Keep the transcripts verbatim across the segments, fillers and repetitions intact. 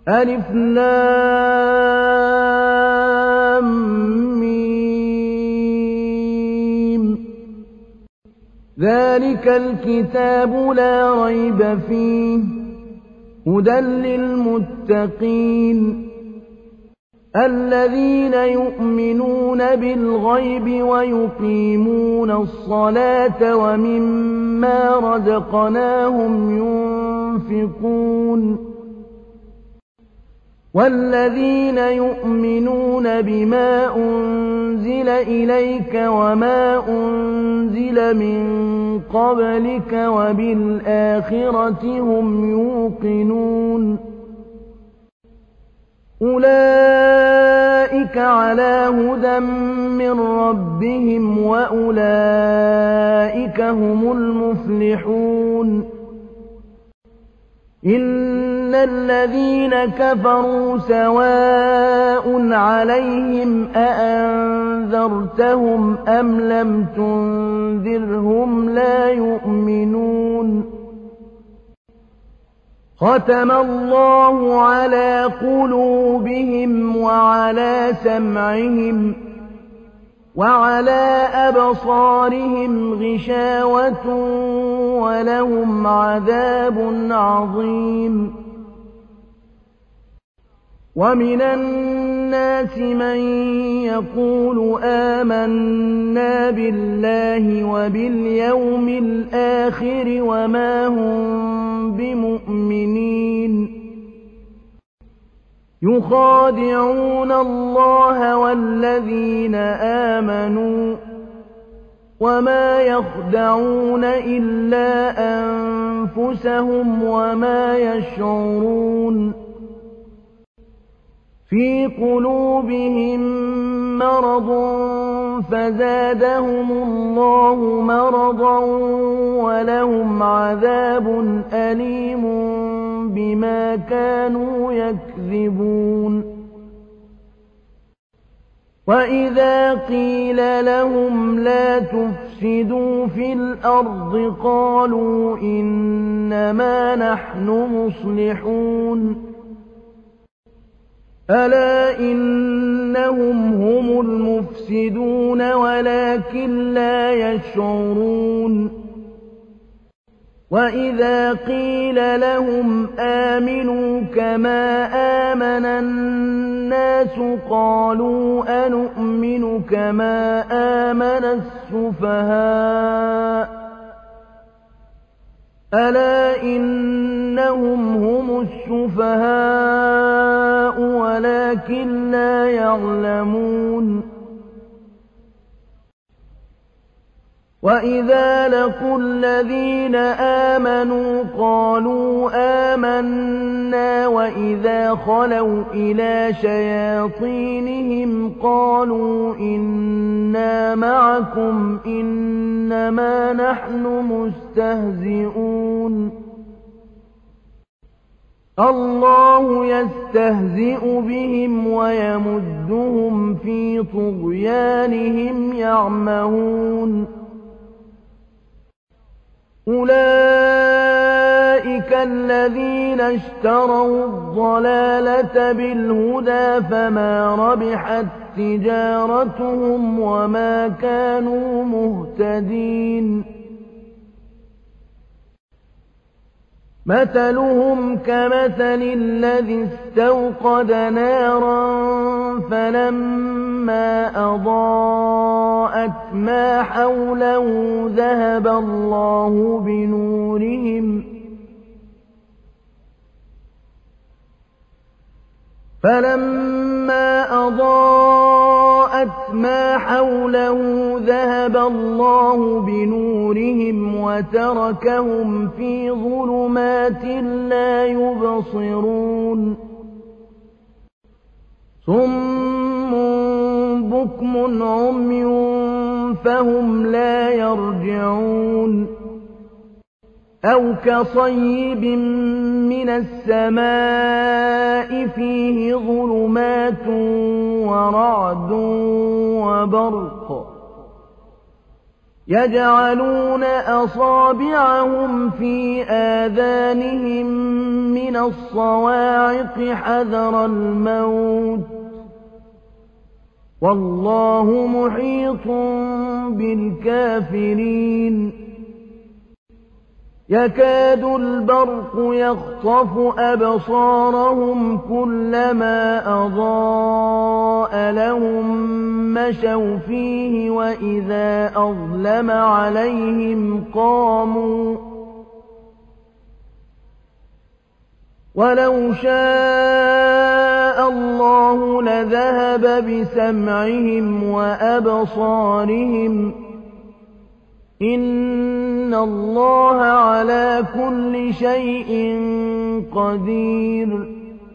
ألف لام ميم. ذلك الكتاب لا ريب فيه هدى للمتقين الذين يؤمنون بالغيب ويقيمون الصلاة ومما رزقناهم ينفقون والذين يؤمنون بما أنزل إليك وما أنزل من قبلك وبالآخرة هم يوقنون أولئك على هدى من ربهم وأولئك هم المفلحون إن الذين كفروا سواء عليهم أأنذرتهم أم لم تنذرهم لا يؤمنون ختم الله على قلوبهم وعلى سمعهم وعلى أبصارهم غشاوة ولهم عذاب عظيم ومن الناس من يقول آمنا بالله وباليوم الآخر وما هم بمؤمنين يخادعون الله والذين آمنوا وما يخدعون إلا أنفسهم وما يشعرون في قلوبهم مرض فزادهم الله مرضا ولهم عذاب أليم بما كانوا يكذبون وإذا قيل لهم لا تفسدوا في الأرض قالوا إنما نحن مصلحون ألا إنهم هم المفسدون ولكن لا يشعرون وإذا قيل لهم آمنوا كما آمن الناس قالوا أنؤمن كما آمن السفهاء ألا إنهم هم السفهاء ولكن لا يعلمون وإذا لقوا الذين آمنوا قالوا آمنا وإذا خلوا إلى شياطينهم قالوا إنا معكم إنما نحن مستهزئون الله يستهزئ بهم ويمدهم في طغيانهم يعمهون أولئك الذين اشتروا الضلالة بالهدى فما ربحت تجارتهم وما كانوا مهتدين مثلهم كمثل الذي استوقد نارا فلما أضاءت ما حوله ذهب الله بنورهم فلما أضاءت ما حوله ذهب الله بنورهم وتركهم في ظلمات لا يبصرون صم بكم عمي فهم لا يرجعون أو كصيب من السماء فيه ظلمات ورعد وبرق يجعلون أصابعهم في آذانهم من الصواعق حذر الموت والله محيط بالكافرين يكاد البرق يخطف أبصارهم كلما أضاء لهم مشوا فيه وإذا أظلم عليهم قاموا ولو شاء الله لذهب بسمعهم وأبصارهم إن الله على كل شيء قدير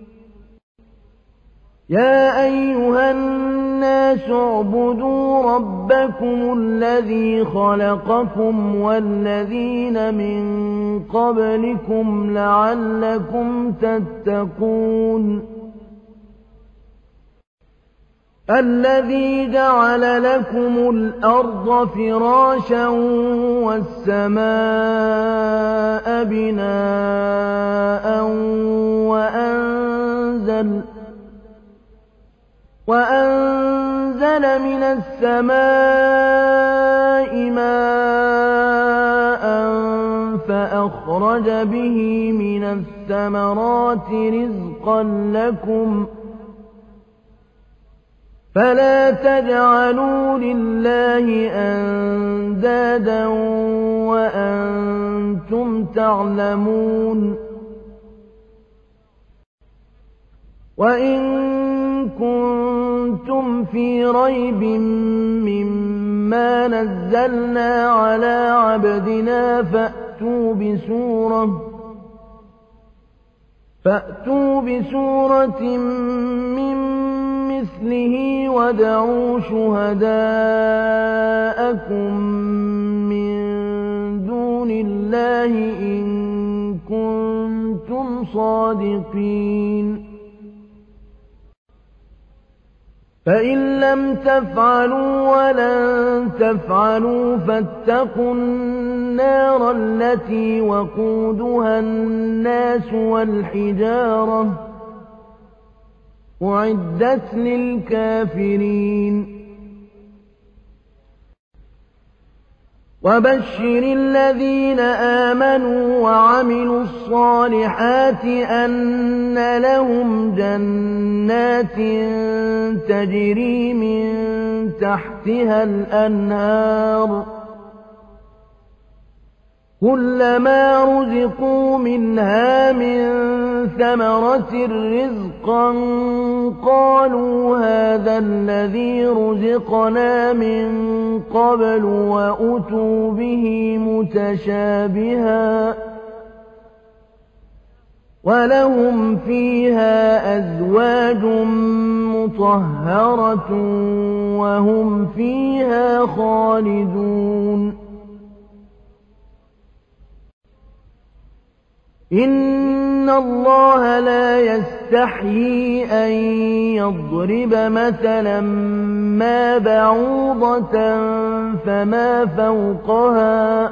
يا أيها الناس اعبدوا ربكم الذي خلقكم والذين من قبلكم لعلكم تتقون الذي جعل لكم الأرض فراشا والسماء بناء وأنزل وأنزل من السماء ماء فأخرج به من الثمرات رزقا لكم فلا تجعلوا لله أندادا وأنتم تعلمون وإن كنتم في ريب مما نزلنا على عبدنا فأتوا بسورة فأتوا بسورة من مثله وادعوا شهداءكم من دون الله إن كنتم صادقين فإن لم تفعلوا ولن تفعلوا فاتقوا النار التي وقودها الناس والحجارة أعدت للكافرين وبشر الذين آمنوا وعملوا الصالحات أن لهم جنات تجري من تحتها الأنهار كلما رزقوا منها من ثمرة رزقا قالوا هذا الذي رزقنا من قبل وأتوا به متشابها ولهم فيها أزواج مطهرة وهم فيها خالدون إن الله لا يستحيي أن يضرب مثلا ما بعوضة فما فوقها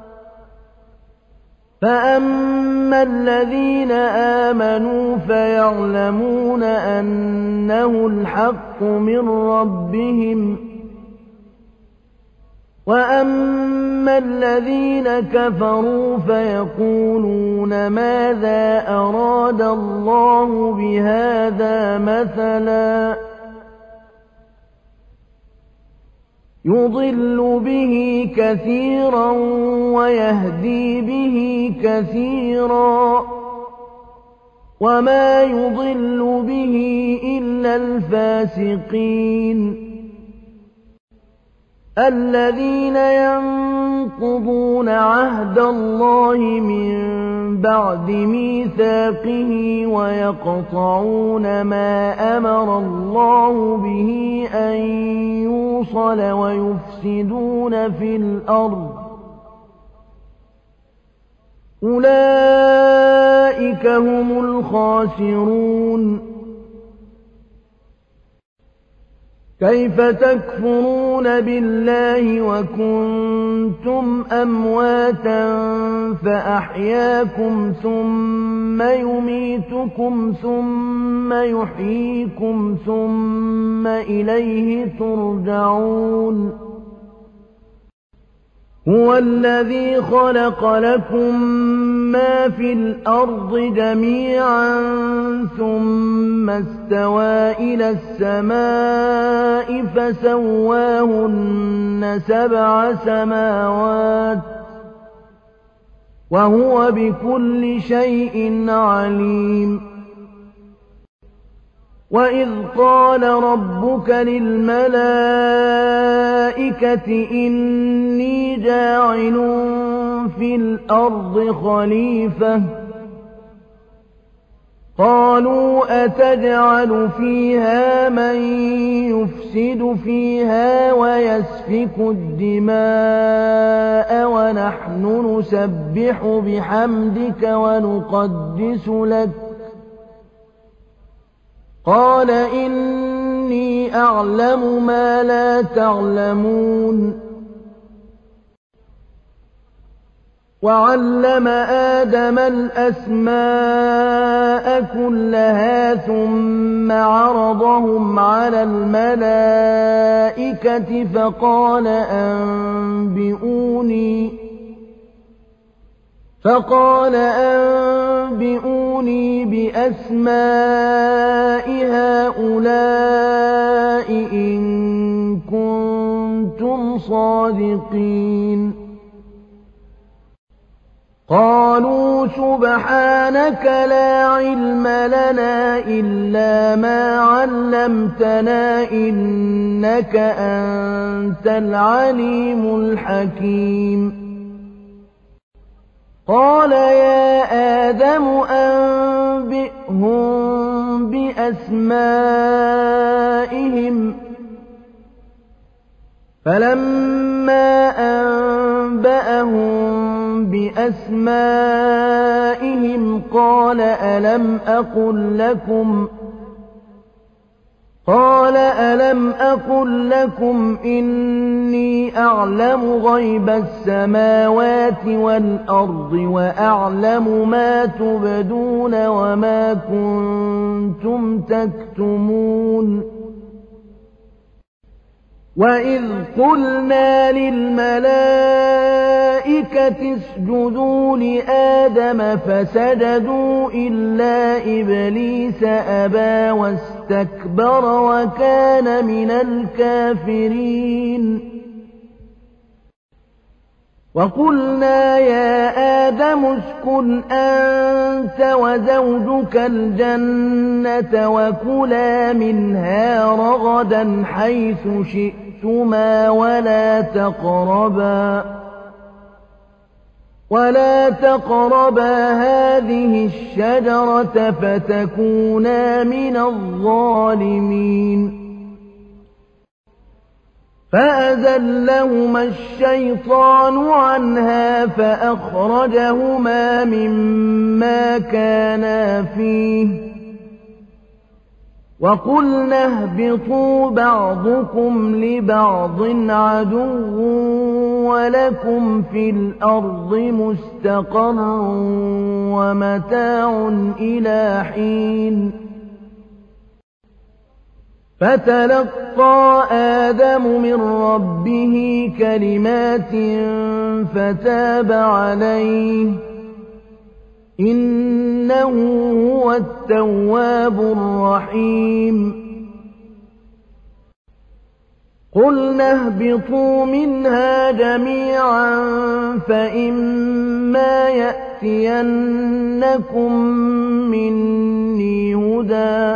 فأما الذين آمنوا فيعلمون أنه الحق من ربهم وأما الذين كفروا فيقولون ماذا أراد الله بهذا مثلا يضل به كثيرا ويهدي به كثيرا وما يضل به إلا الفاسقين الذين ينقضون عهد الله من بعد ميثاقه ويقطعون ما أمر الله به أن يوصل ويفسدون في الأرض أولئك هم الخاسرون كيف تكفرون بالله وكنتم أمواتا فأحياكم ثم يميتكم ثم يحييكم ثم إليه ترجعون هو الذي خلق لكم ما في الأرض جميعا ثم استوى إلى السماء فسواهن سبع سماوات وهو بكل شيء عليم وإذ قال ربك للملائكة إني جاعل في الأرض خليفة قالوا أتجعل فيها من يفسد فيها ويسفك الدماء ونحن نسبح بحمدك ونقدس لك قال إني أعلم ما لا تعلمون وعلم آدم الأسماء كلها ثم عرضهم على الملائكة فقال أنبئوني فقال أنبئوني بأسماء هؤلاء إن كنتم صادقين قالوا سبحانك لا علم لنا إلا ما علمتنا إنك أنت العليم الحكيم قال يا آدم أنبئهم بأسمائهم فلما أنبأهم بأسمائهم قال ألم أقل لكم قال ألم أقل لكم إني أعلم غيب السماوات والأرض وأعلم ما تبدون وما كنتم تكتمون وإذ قلنا للملائكة اسجدوا لآدم فسجدوا إلا إبليس أبى واستكبر وكان من الكافرين وقلنا يا آدم اسكن أنت وزوجك الجنة وكلا منها رغدا حيث شئتما ولا تقربا ولا تقربا هذه الشجرة فتكونا من الظالمين فأزلهما الشيطان عنها فأخرجهما مما كانا فيه وقلنا اهبطوا بعضكم لبعض عدو ولكم في الأرض مستقر ومتاع إلى حين فتلقى آدم من ربه كلمات فتاب عليه إنه هو التواب الرحيم قلنا اهبطوا منها جميعا فإما يأتينكم مني هدى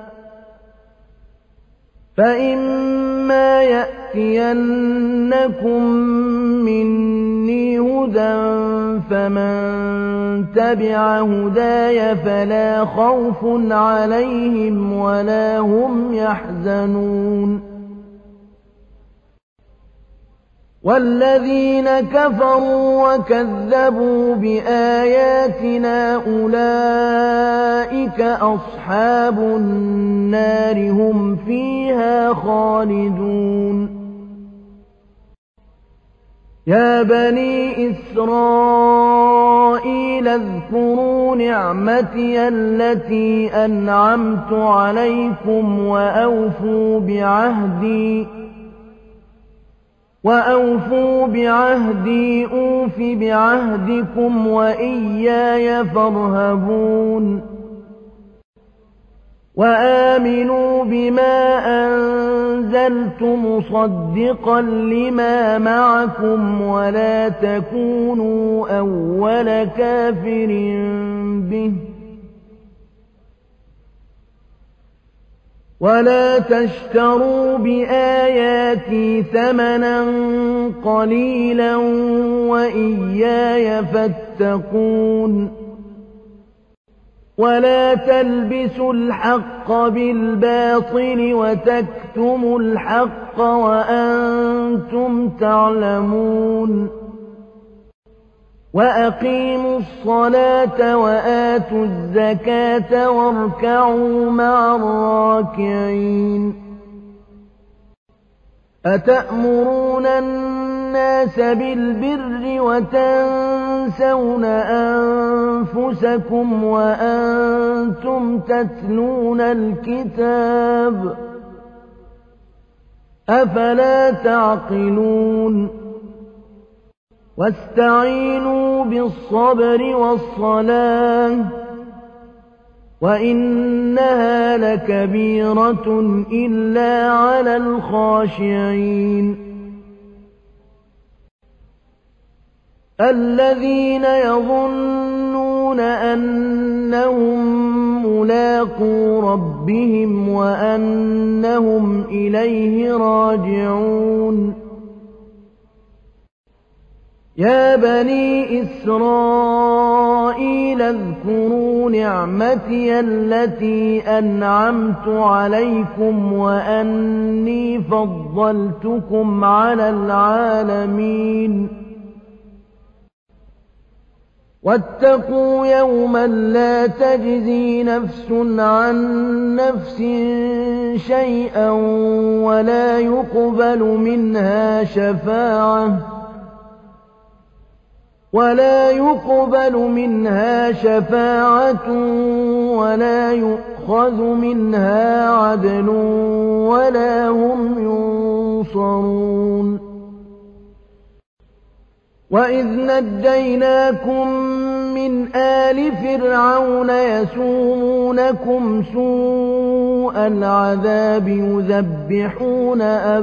فإما يأتينكم مني هدى فمن تبع هداي فلا خوف عليهم ولا هم يحزنون والذين كفروا وكذبوا بآياتنا أولئك أصحاب النار هم فيها خالدون يا بني إسرائيل اذكروا نعمتي التي أنعمت عليكم وأوفوا بعهدي وأوفوا بعهدي أوف بعهدكم وإياي فارهبون وآمنوا بما أنزلت مصدقا لما معكم ولا تكونوا أول كافر به ولا تشتروا بآياتي ثمنا قليلا وإياي فاتقون ولا تلبسوا الحق بالباطل وتكتموا الحق وأنتم تعلمون وأقيموا الصلاة وآتوا الزكاة واركعوا مع الراكعين أتأمرون الناس بالبر وتنسون أنفسكم وأنتم تتلون الكتاب أفلا تعقلون واستعينوا بالصبر والصلاة وإنها لكبيرة إلا على الخاشعين الذين يظنون أنهم ملاقو ربهم وأنهم إليه راجعون يا بني إسرائيل اذكروا نعمتي التي أنعمت عليكم وأني فضلتكم على العالمين واتقوا يوما لا تجزي نفس عن نفس شيئا ولا يقبل منها شفاعة ولا يقبل منها شفاعة ولا يؤخذ منها عدل ولا هم ينصرون وإذ نجيناكم من آل فرعون يسومونكم سوء العذاب يذبحون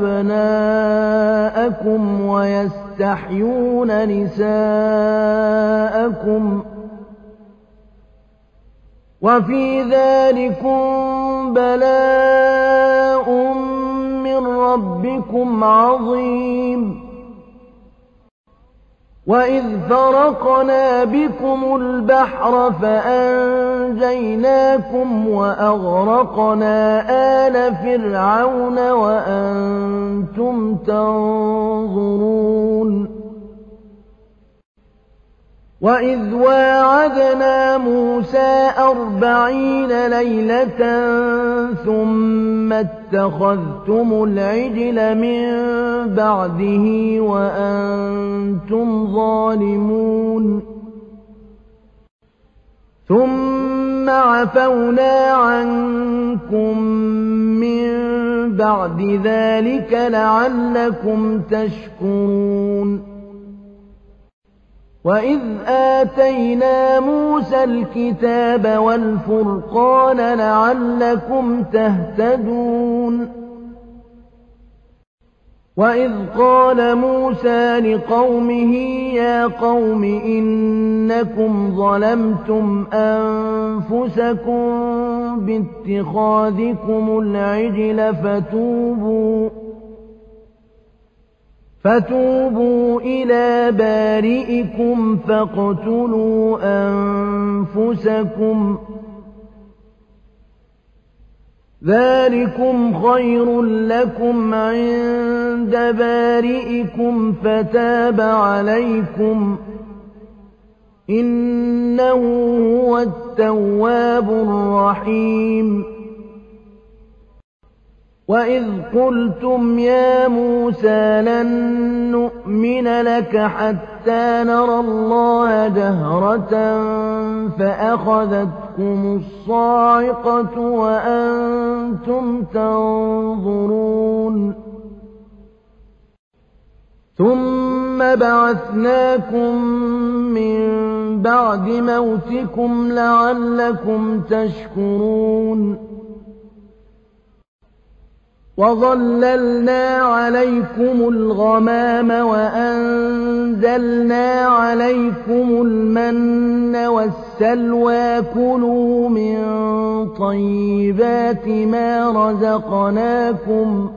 أبناءكم ويستحيون نساءكم وفي ذلكم بلاء من ربكم عظيم وإذ فرقنا بكم البحر فأنجيناكم وأغرقنا آل فرعون وأنتم تنظرون وإذ واعدنا موسى أربعين ليلة ثم اتخذتم العجل من بعده وأنتم ظالمون ثم عفونا عنكم من بعد ذلك لعلكم تشكرون وإذ آتينا موسى الكتاب والفرقان لعلكم تهتدون وإذ قال موسى لقومه يا قوم إنكم ظلمتم أنفسكم باتخاذكم العجل فتوبوا فتوبوا إلى بارئكم فاقتلوا أنفسكم ذلكم خير لكم عند بارئكم فتاب عليكم إنه هو التواب الرحيم وإذ قلتم يا موسى لن نؤمن لك حتى نرى الله جهرة فأخذتكم الصاعقة وأنتم تنظرون ثم بعثناكم من بعد موتكم لعلكم تشكرون وظللنا عليكم الغمام وأنزلنا عليكم المن والسلوى كلوا من طيبات ما رزقناكم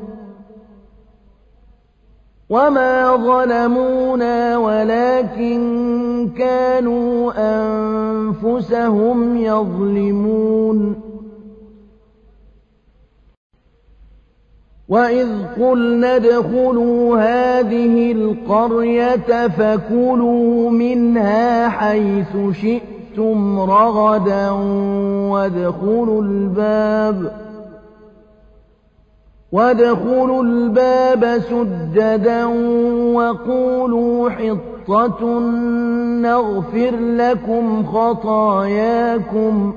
وما ظلمونا ولكن كانوا أنفسهم يظلمون وإذ قلنا ادخلوا هذه القرية فكلوا منها حيث شئتم رغدا وادخلوا الباب وادخلوا الباب سجدا وقولوا حطة نغفر لكم خطاياكم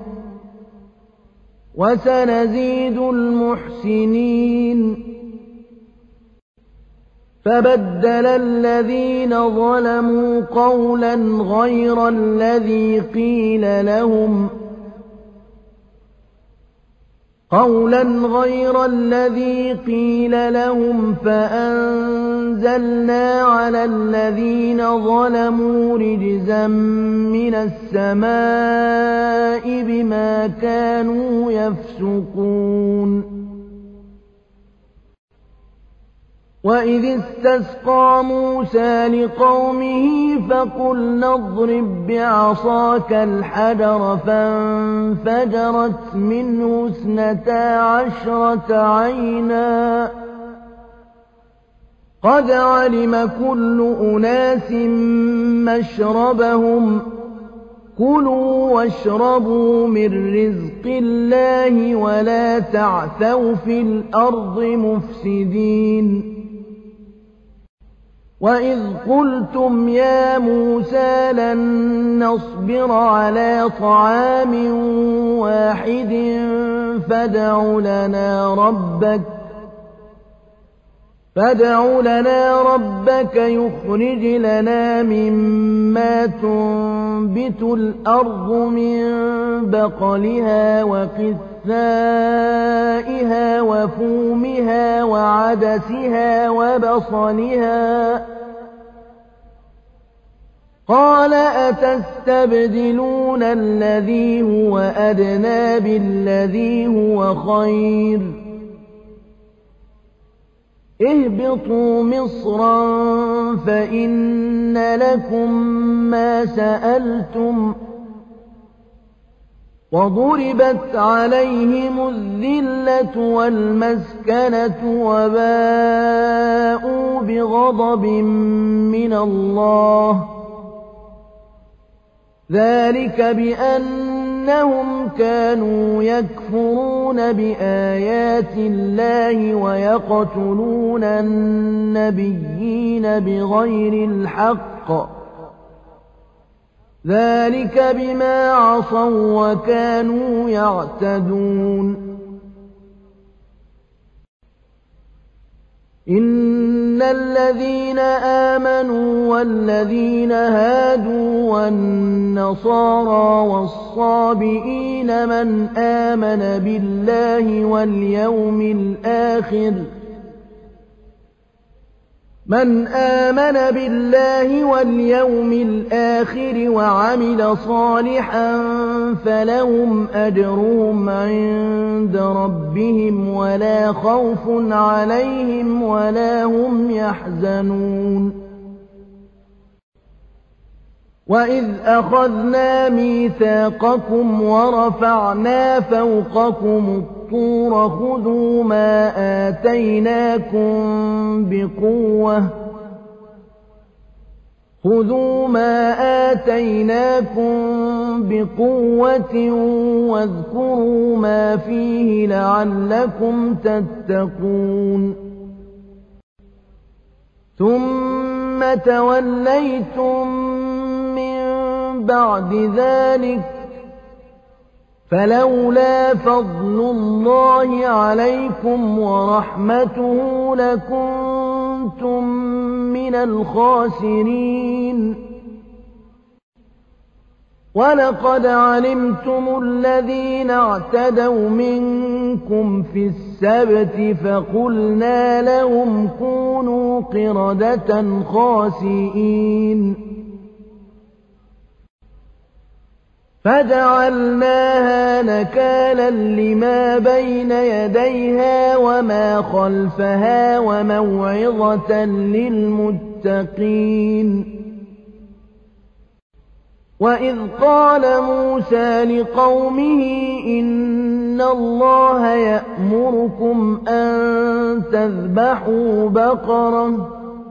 وسنزيد المحسنين فبدل الذين ظلموا قولا غير الذي قيل لهم قولا غير الذي قيل لهم فأنزلنا على الذين ظلموا رجزا من السماء بما كانوا يفسقون وإذ استسقى موسى لقومه فقلنا اضرب بعصاك الحجر فانفجرت منه اثنتا عشرة عينا قد علم كل أناس مشربهم كلوا واشربوا من رزق الله ولا تعثوا في الأرض مفسدين وإذ قلتم يا موسى لن نصبر على طعام واحد فادع لنا ربك فادع لنا ربك يخرج لنا مما تنبت الأرض من بقلها وقثائها وفومها وعدسها وبصلها قال أتستبدلون الذي هو أدنى بالذي هو خير اهبطوا مصرا فإن لكم ما سألتم وضربت عليهم الذلة والمسكنة وباءوا بغضب من الله ذلك بأنهم كانوا يكفرون بآيات الله ويقتلون النبيين بغير الحق ذلك بما عصوا وكانوا يعتدون إن الذين آمنوا والذين هادوا والنصارى والصابئين من آمن بالله واليوم الآخر من آمن بالله واليوم الآخر وعمل صالحا فلهم أجرهم عند ربهم ولا خوف عليهم ولا هم يحزنون وإذ أخذنا ميثاقكم ورفعنا فوقكم الطور خذوا ما آتيناكم بقوة خذوا ما آتيناكم بقوة واذكروا ما فيه لعلكم تتقون ثم توليتم من بعد ذلك فلولا فضل الله عليكم ورحمته لكنتم من الخاسرين ولقد علمتم الذين اعتدوا منكم في السبت فقلنا لهم كونوا قردة خاسئين فجعلناها نكالا لما بين يديها وما خلفها وموعظة للمتقين وإذ قال موسى لقومه إن الله يأمركم أن تذبحوا بقرة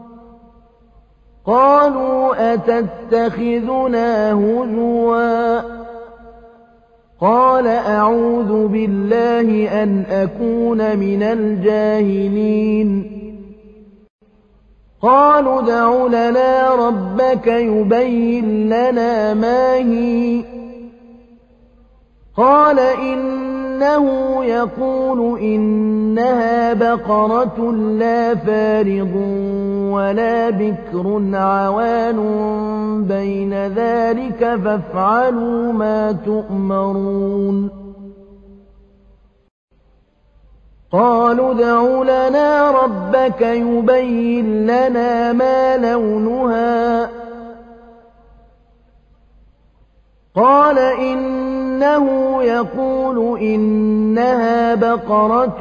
قالوا أتتخذنا هزوا قال أعوذ بالله أن أكون من الجاهلين قالوا ادع لنا ربك يبين لنا ما هي قال إنه يقول إنها بقرة لا فارض ولا بكر عوان بين ذلك فافعلوا ما تؤمرون قالوا ادع لنا ربك يبين لنا ما لونها قال إنه يقول إنها بقرة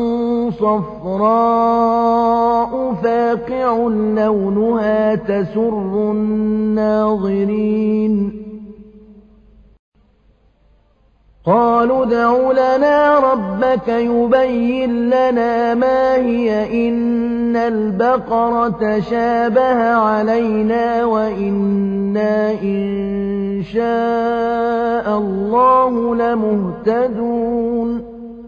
صفراء فاقع لونها تسر الناظرين قالوا ادع لنا ربك يبين لنا ما هي إن البقرة شابه علينا وإنا إن شاء الله لمهتدون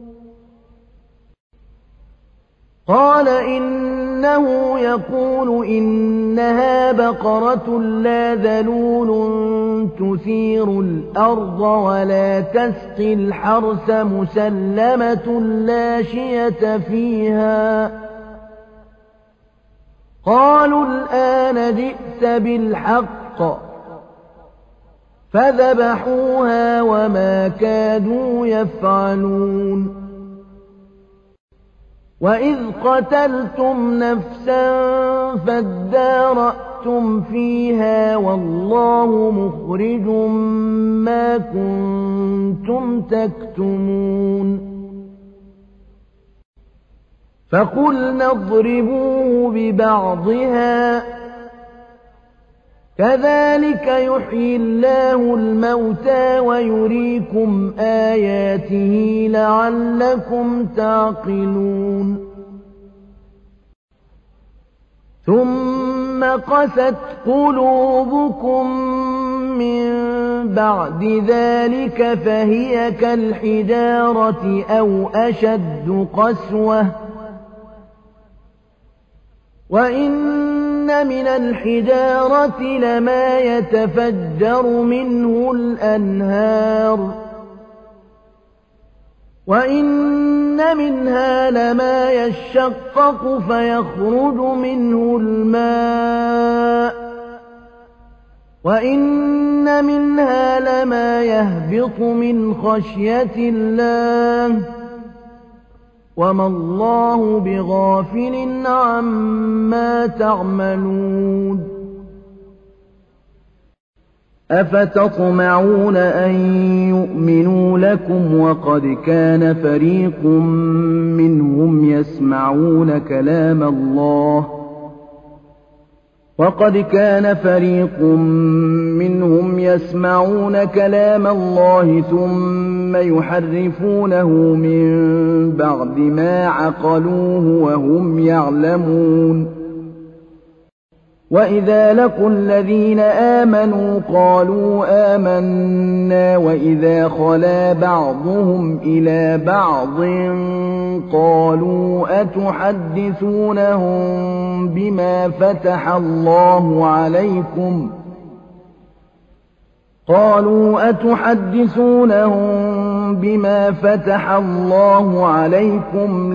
قال إنه يقول إنها بقرة لا ذلول تثير الأرض ولا تسقي الحرث مسلمة لا شية فيها قالوا الآن جئت بالحق فذبحوها وما كادوا يفعلون وإذ قتلتم نفسا فادارأتم فيها والله مخرج ما كنتم تكتمون فقلنا اضربوه ببعضها كذلك يحيي الله الموتى ويريكم آياته لعلكم تعقلون ثم قست قلوبكم من بعد ذلك فهي كالحجارة أو أشد قسوة وإن من الحجارة لما يتفجر منه الأنهار وإن منها لما يشقق فيخرج منه الماء وإن منها لما يهبط من خشية الله وما الله بغافل عما تعملون أفتطمعون أن يؤمنوا لكم وقد كان فريق منهم يسمعون كلام الله وقد كان فريق منهم يسمعون كلام الله ثم يحرفونه من بعد ما عقلوه وهم يعلمون وإذا لقوا الذين آمنوا قالوا آمنا وإذا خلا بعضهم إلى بعض قالوا أتحدثونهم بما فتح الله عليكم قالوا أتحدثونهم بما فتح الله عليكم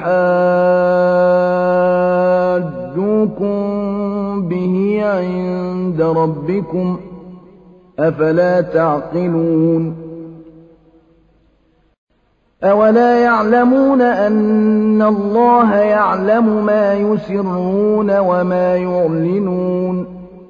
ليحاجوكم به عند ربكم أفلا تعقلون أولا يعلمون أن الله يعلم ما يسرون وما يعلنون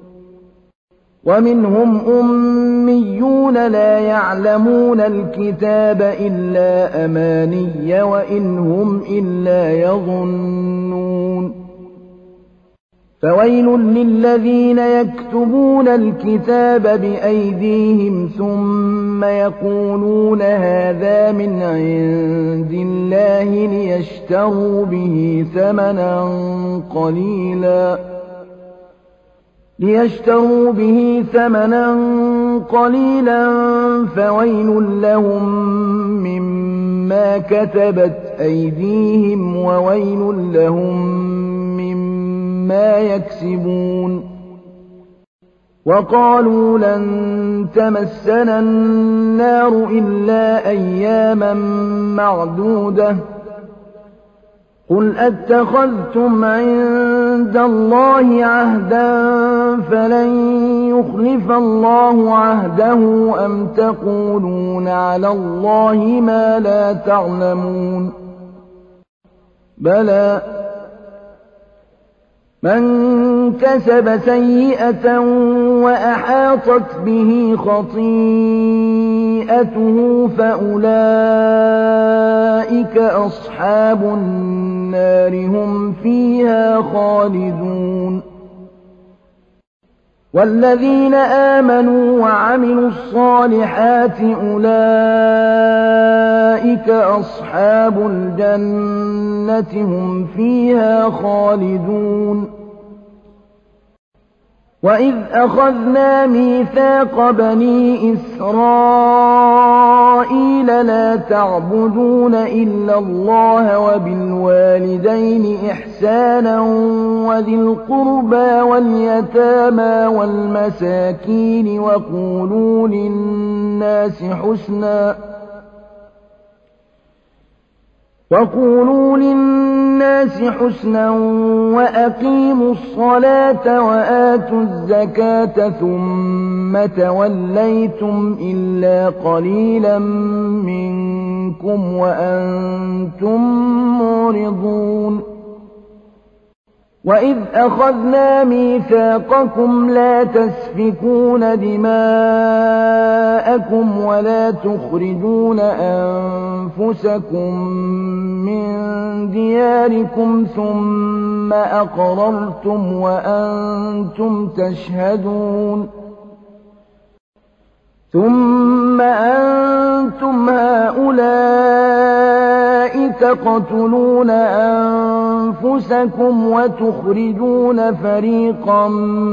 ومنهم أميون لا يعلمون الكتاب إلا أماني وإن هم إلا يظنون فويل للذين يكتبون الكتاب بأيديهم ثم يقولون هذا من عند الله ليشتروا به ثمنا قليلا ليشتروا به ثمنا قليلا فويل لهم مما كتبت أيديهم وويل لهم مما يكسبون وقالوا لن تمسنا النار إلا أياما معدودة قل أتخذتم عند الله عهدا فلن يخلف الله عهده أم تقولون على الله ما لا تعلمون بلى من كسب سيئة وأحاطت به خطيئته فأولئك أصحاب النار هم فيها خالدون والذين آمنوا وعملوا الصالحات أولئك أصحاب الجنة هم فيها خالدون وإذ أخذنا ميثاق بني إسرائيل لا تعبدون إلا الله وبالوالدين إحسانا وذي القربى واليتامى والمساكين وقولوا للناس حسنا وقولوا للناس حسنا وأقيموا الصلاة وآتوا الزكاة ثم توليتم إلا قليلا منكم وأنتم معرضون وإذ أخذنا ميثاقكم لا تسفكون دماءكم ولا تخرجون أنفسكم من دياركم ثم أقررتم وأنتم تشهدون ثم أنتم هؤلاء تقتلون أنفسكم وتخرجون فريقا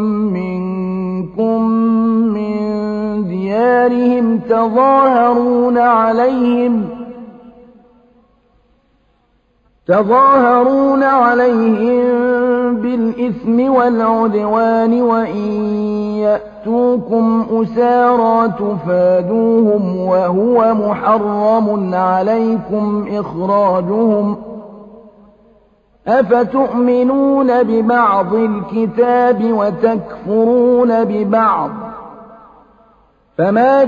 منكم من ديارهم تظاهرون عليهم تظاهرون عليهم بالإثم والعدوان وإن يأتوكم أسارى تفادوهم وهو محرم عليكم إخراجهم أفتؤمنون ببعض الكتاب وتكفرون ببعض فما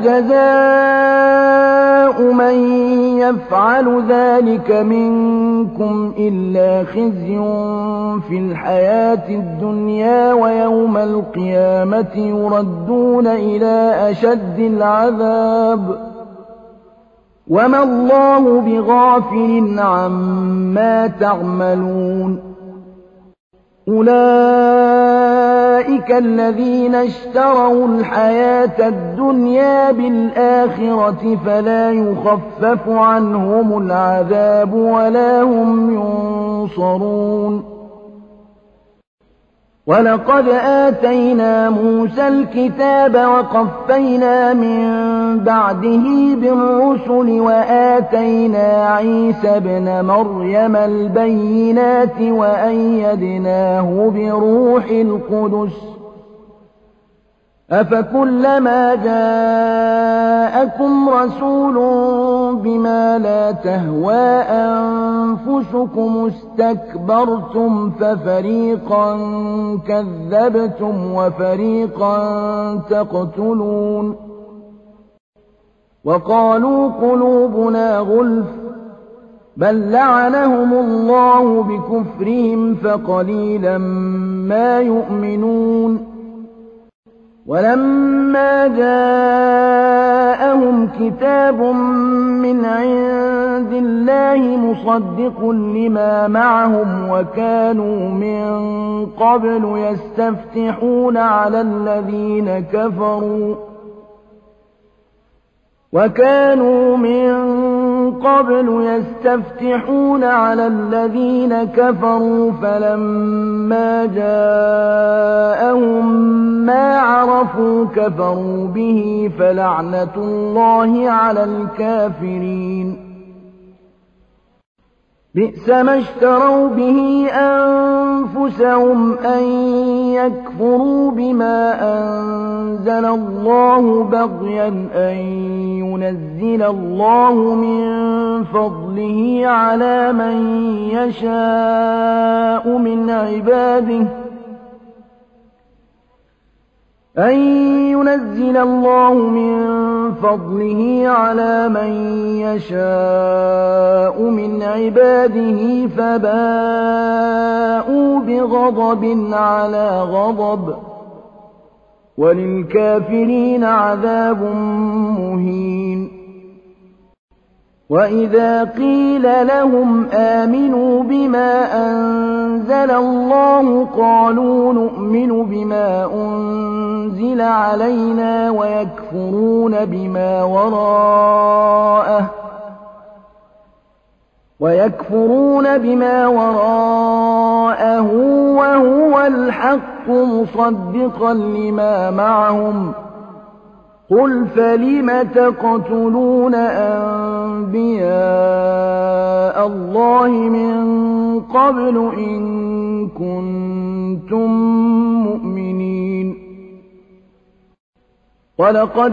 جزاء من يفعل ذلك منكم إلا خزي في الحياة الدنيا ويوم القيامة يردون إلى أشد العذاب وما الله بغافل عما تعملون أولئك الذين اشتروا الحياة الدنيا بالآخرة فلا يخفف عنهم العذاب ولا هم ينصرون ولقد آتينا موسى الكتاب وقفينا من بعده بالرسل وآتينا عيسى ابن مريم البينات وأيدناه بروح القدس أفكلما جاءكم رسول بما لا تهوى أنفسكم استكبرتم ففريقا كذبتم وفريقا تقتلون وقالوا قلوبنا غلف بل لعنهم الله بكفرهم فقليلا ما يؤمنون ولما جاءهم كتاب من عند الله مصدق لما معهم وكانوا من قبل يستفتحون على الذين كفروا وكانوا من قبل يستفتحون على الذين كفروا فلما جاءهم ما عرفوا كفروا به فلعنة الله على الكافرين بئس ما اشتروا به أنفسهم أن يكفروا بما أنزل الله بغيا أن ينزل الله من فضله على من يشاء من عباده أن ينزل الله من فضله على من يشاء من عباده فباءوا بغضب على غضب وللكافرين عذاب مهين وإذا قيل لهم آمنوا بما أنزل الله قالوا نؤمن بما أنزل علينا ويكفرون بما وراءه ويكفرون بما وراءه وهو الحق مصدقا لما معهم قل فلم تقتلون أنبياء الله من قبل إن كنتم مؤمنين ولقد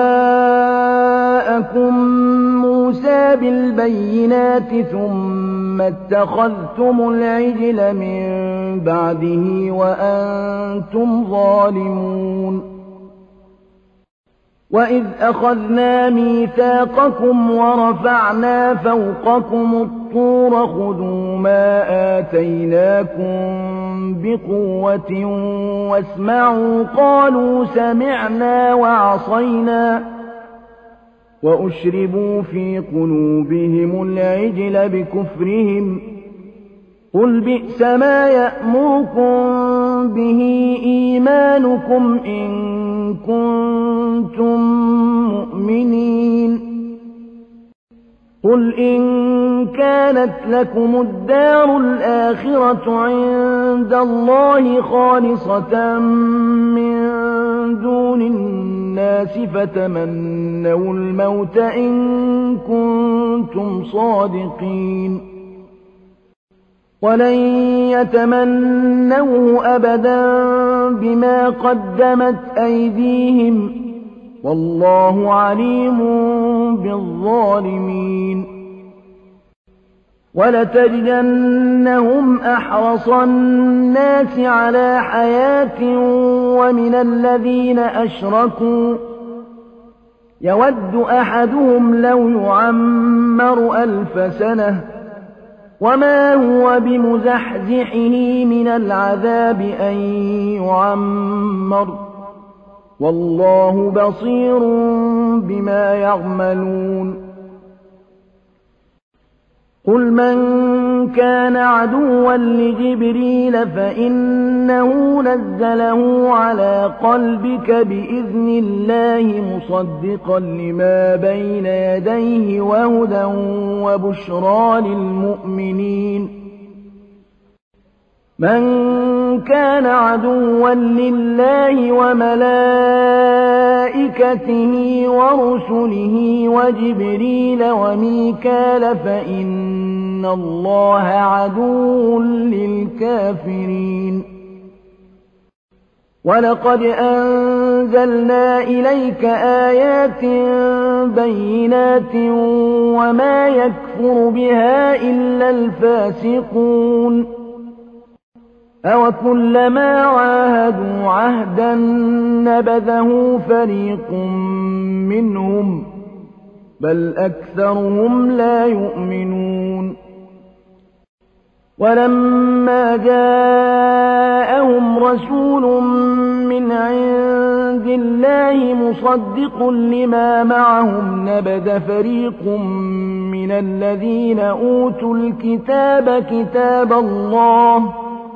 جاءكم موسى بالبينات ثم اتخذتم العجل من بعده وأنتم ظالمون وإذ أخذنا ميثاقكم ورفعنا فوقكم الطور خذوا ما آتيناكم بقوة واسمعوا قالوا سمعنا وعصينا وأشربوا في قلوبهم العجل بكفرهم قل بئس ما يأمركم به إيمانكم إن كنتم مؤمنين قل إن كانت لكم الدار الآخرة عند الله خالصة من دون الناس فتمنوا الموت إن كنتم صادقين ولن يتمنوه أبدا بما قدمت أيديهم والله عليم بالظالمين ولتجدنهم أحرص الناس على حياة ومن الذين أشركوا يود أحدهم لو يعمر ألف سنة وما هو بمزحزحه من العذاب أن يعمر والله بصير بما يعملون قل من كان عدوا لجبريل فإنه نزله على قلبك بإذن الله مصدقا لما بين يديه وهدى وبشرى للمؤمنين من كان عدوا لله وملائكته ورسله وجبريل وميكال فإن الله عدو للكافرين ولقد أنزلنا إليك آيات بينات وما يكفر بها إلا الفاسقون أَوَكُلَّمَا عَاهَدُوا عَهْدًا نَبَذَهُ فَرِيقٌ مِّنْهُم بَلْ أَكْثَرُهُمْ لَا يُؤْمِنُونَ وَلَمَّا جَاءَهُمْ رَسُولٌ مِّنْ عِندِ اللَّهِ مُصَدِّقٌ لِّمَا مَعَهُمْ نَبَذَ فَرِيقٌ مِّنَ الَّذِينَ أُوتُوا الْكِتَابَ كِتَابَ اللَّهِ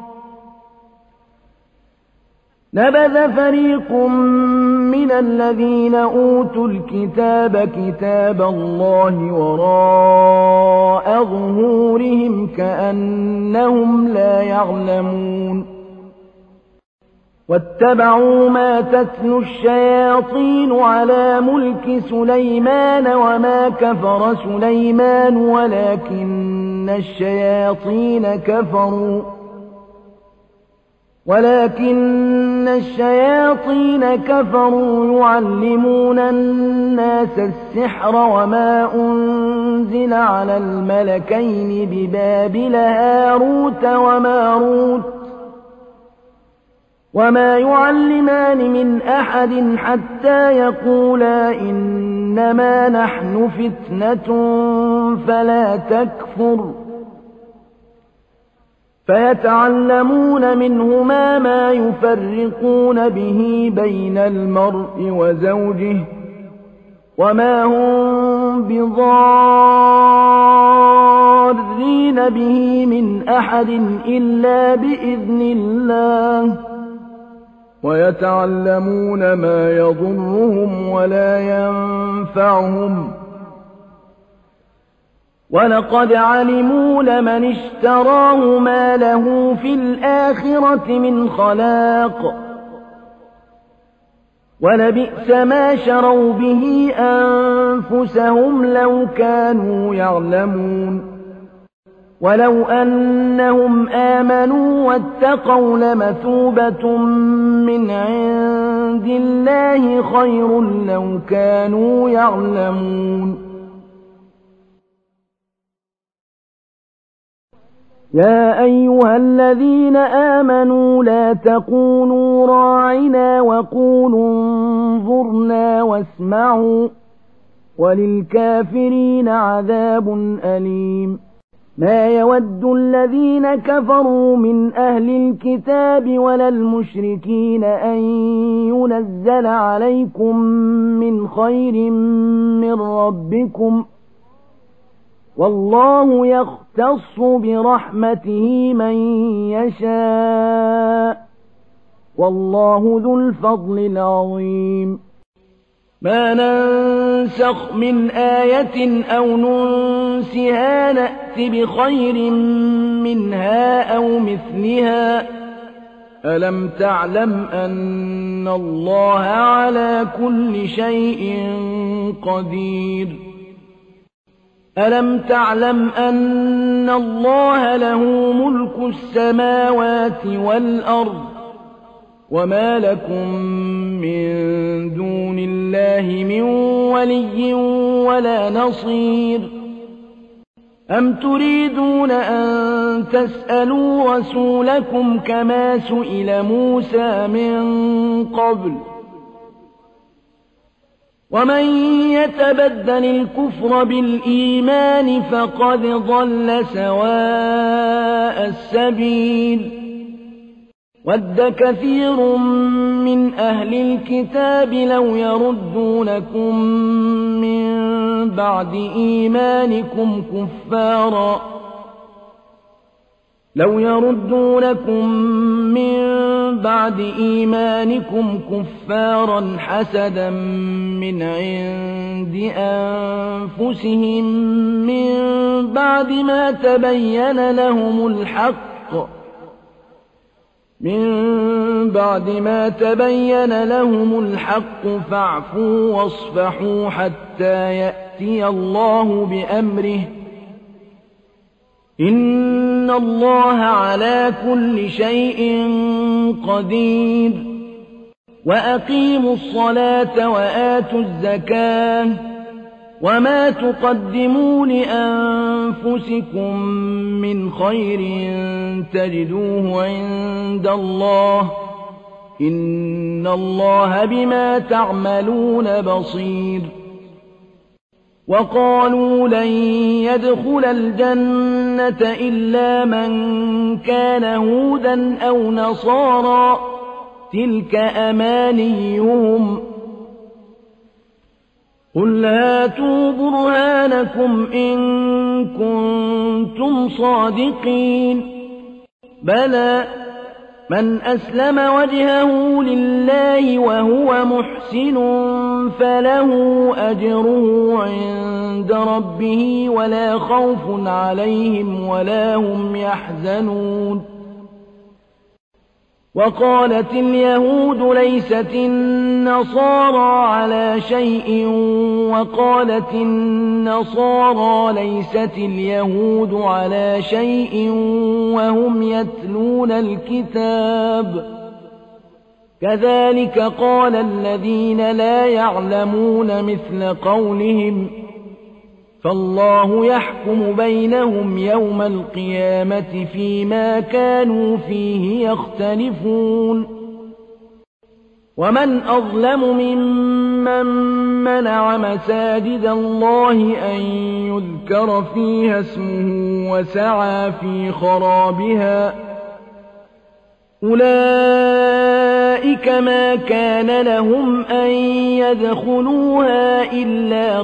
نبذ فريق من الذين أوتوا الكتاب كتاب الله وراء ظهورهم كأنهم لا يعلمون واتبعوا ما تتلو الشياطين على ملك سليمان وما كفر سليمان ولكن الشياطين كفروا ولكن الشياطين كفروا يعلمون الناس السحر وما أنزل على الملكين ببابل هاروت وماروت وما يعلمان من أحد حتى يقولا إنما نحن فتنة فلا تكفر فيتعلمون منهما ما يفرقون به بين المرء وزوجه وما هم بضارين به من أحد إلا بإذن الله ويتعلمون ما يضرهم ولا ينفعهم ولقد علموا لمن اشتراه ما له في الآخرة من خلاق ولبئس ما شروا به أنفسهم لو كانوا يعلمون ولو أنهم آمنوا واتقوا لمثوبة من عند الله خير لو كانوا يعلمون يا أيها الذين آمنوا لا تقولوا راعنا وقولوا انظرنا واسمعوا وللكافرين عذاب أليم ما يود الذين كفروا من أهل الكتاب ولا المشركين أن ينزل عليكم من خير من ربكم والله يختص برحمته من يشاء والله ذو الفضل العظيم ما ننسخ من آية أو ننسها نأت بخير منها أو مثلها ألم تعلم أن الله على كل شيء قدير ألم تعلم أن الله له ملك السماوات والأرض وما لكم من دون الله من ولي ولا نصير أم تريدون أن تسألوا رسولكم كما سئل موسى من قبل ومن يتبدل الكفر بالإيمان فقد ضل سواء السبيل ود كثير من أهل الكتاب لو يردونكم من بعد إيمانكم كفارا لو يردونكم من بعد إيمانكم كفارا حسدا من عند أنفسهم من بعد ما تبين لهم الحق من بعد ما تبين لهم الحق فاعفوا واصفحوا حتى يأتي الله بأمره إن الله على كل شيء قدير وأقيموا الصلاة وآتوا الزكاة وما تقدموا لأنفسكم من خير تجدوه عند الله إن الله بما تعملون بصير وقالوا لن يدخل الجنة إلا من كان هودا أو نصارى تلك أمانيهم قل هاتوا برهانكم إن كنتم صادقين بلى من أسلم وجهه لله وهو محسن فله أجره عند ربه ولا خوف عليهم ولا هم يحزنون وقالت اليهود ليست النصارى على شيء وقالت النصارى ليست اليهود على شيء وهم يتلون الكتاب كذلك قال الذين لا يعلمون مثل قولهم فالله يحكم بينهم يوم القيامة فيما كانوا فيه يختلفون ومن أظلم ممن منع مساجد الله أن يذكر فيها اسمه وسعى في خرابها أولئك ما كان لهم أن يدخلوها إلا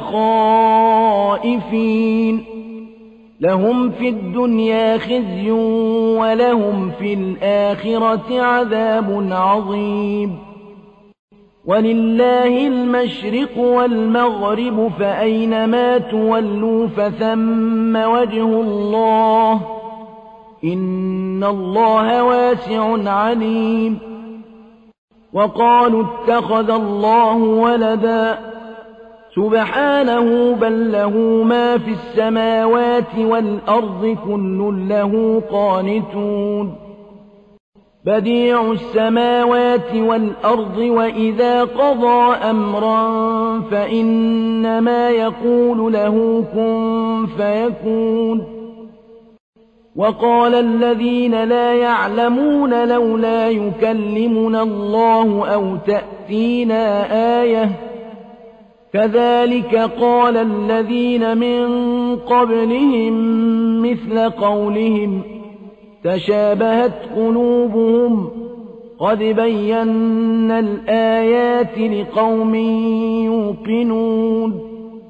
خائفين لهم في الدنيا خزي ولهم في الآخرة عذاب عظيم ولله المشرق والمغرب فأينما تولوا فثم وجه الله إن الله واسع عليم وقالوا اتخذ الله ولدا سبحانه بل له ما في السماوات والأرض كل له قانتون بديع السماوات والأرض وإذا قضى أمرا فإنما يقول له كن فيكون وقال الذين لا يعلمون لولا يكلمنا الله أو تأتينا آية كذلك قال الذين من قبلهم مثل قولهم تشابهت قلوبهم قد بينا الآيات لقوم يوقنون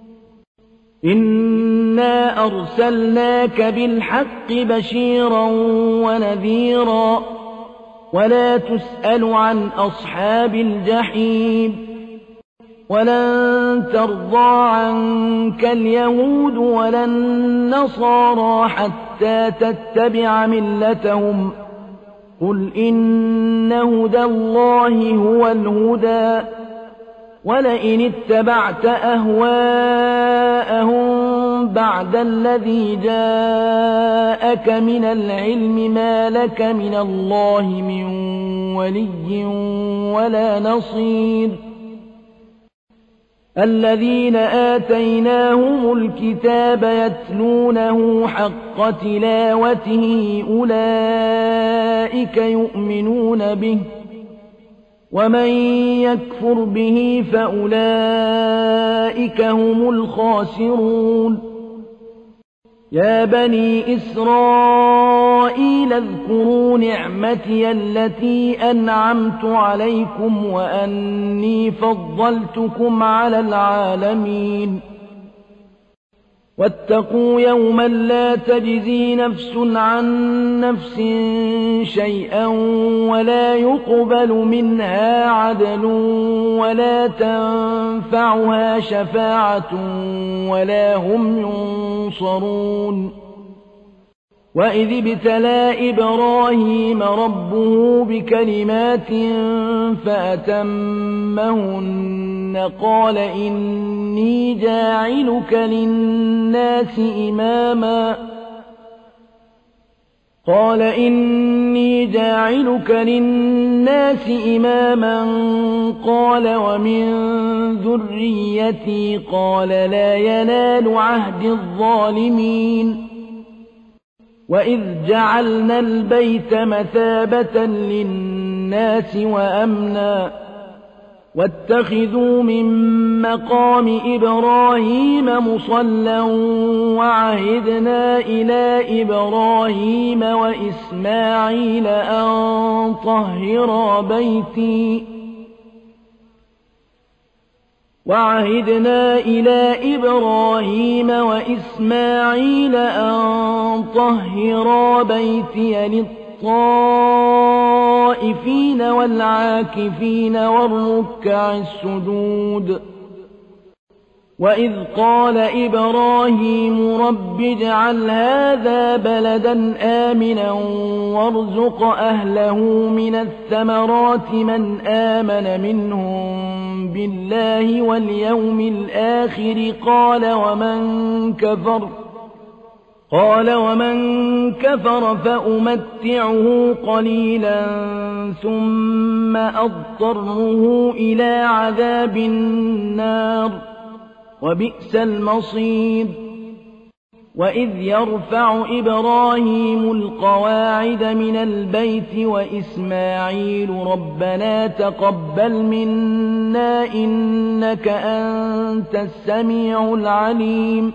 إنا أرسلناك بالحق بشيرا ونذيرا ولا تسأل عن أصحاب الجحيم ولن ترضى عنك اليهود ولا النصارى حتى تتبع ملتهم قل إن هدى الله هو الهدى ولئن اتبعت أهواءهم بعد الذي جاءك من العلم ما لك من الله من ولي ولا نصير الذين آتيناهم الكتاب يتلونه حق تلاوته أولئك يؤمنون به ومن يكفر به فأولئك هم الخاسرون يا بني إسرائيل اذكروا نعمتي التي أنعمت عليكم وأني فضلتكم على العالمين واتقوا يوما لا تجزي نفس عن نفس شيئا ولا يقبل منها عدل ولا تنفعها شفاعة ولا هم ينصرون وإذ ابتلى إبراهيم ربه بكلمات فأتمهن قال إني جاعلك للناس إماما قال إني جاعلك للناس إماما قال ومن ذريتي قال لا ينال عهد الظالمين وإذ جعلنا البيت مثابة للناس وأمنا واتخذوا من مقام إبراهيم مصلى وعهدنا إلى إبراهيم وإسماعيل أن طهرا بيتي وعهدنا إلى إبراهيم وإسماعيل أن طهرا بيتي للطائفين والعاكفين والركع السجود وإذ قال إبراهيم رب اجعل هذا بلدا آمنا وارزق أهله من الثمرات من آمن منهم بالله واليوم الآخر قال ومن كفر قال ومن كفر فأمتعه قليلا ثم أضطره إلى عذاب النار وبئس المصير وإذ يرفع إبراهيم القواعد من البيت وإسماعيل ربنا تقبل منا إنك أنت السميع العليم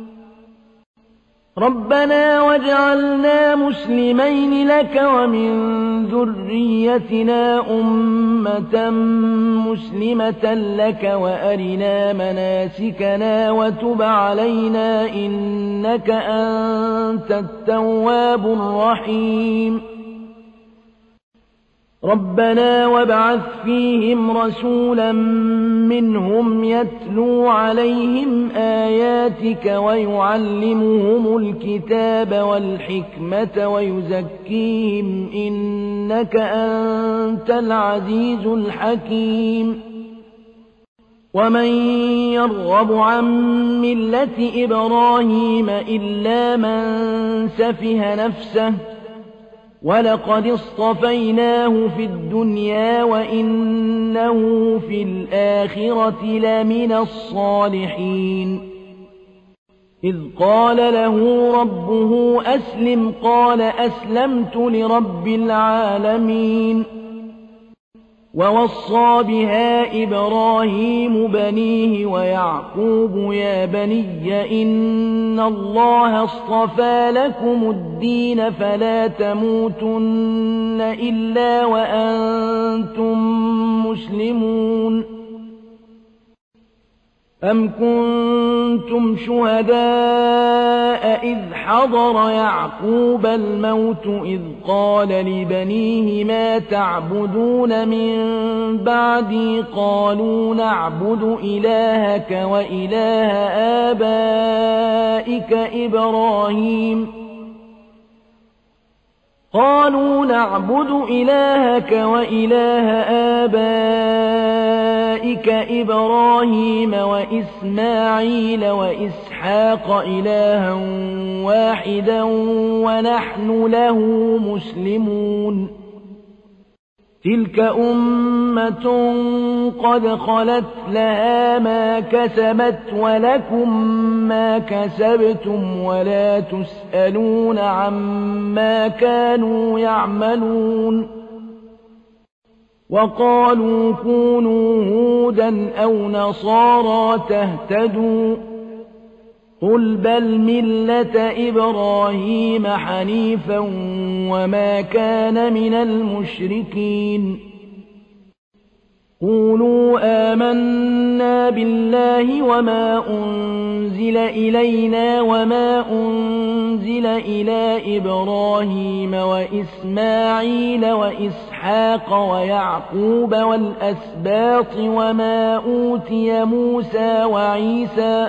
ربنا واجعلنا مسلمين لك ومن ذريتنا أمة مسلمة لك وأرنا مناسكنا وتب علينا إنك أنت التواب الرحيم ربنا وابعث فيهم رسولا منهم يتلو عليهم آياتك ويعلمهم الكتاب والحكمة ويزكيهم إنك أنت العزيز الحكيم ومن يرغب عن ملة إبراهيم إلا من سفه نفسه ولقد اصطفيناه في الدنيا وإنه في الآخرة لمن الصالحين إذ قال له ربه أسلم قال أسلمت لرب العالمين ووصى بها إبراهيم بنيه ويعقوب يا بني إن الله اصطفى لكم الدين فلا تموتن إلا وأنتم مسلمون أم كنتم شهداء إذ حضر يعقوب الموت إذ قال لبنيه ما تعبدون من بعدي قالوا نعبد إلهك وإله آبائك إبراهيم قالوا نعبد إلهك وإله آبائك إبراهيم وإسماعيل وإسحاق إلها واحدا ونحن له مسلمون تلك أمة قد خلت لها ما كسبت ولكم ما كسبتم ولا تسألون عما كانوا يعملون وقالوا كونوا هودا أو نصارى تهتدوا قل بل ملة إبراهيم حنيفا وما كان من المشركين قولوا آمنا بالله وما أنزل إلينا وما أنزل إلى إبراهيم وإسماعيل وإسحاق ويعقوب والأسباط وما أوتي موسى وعيسى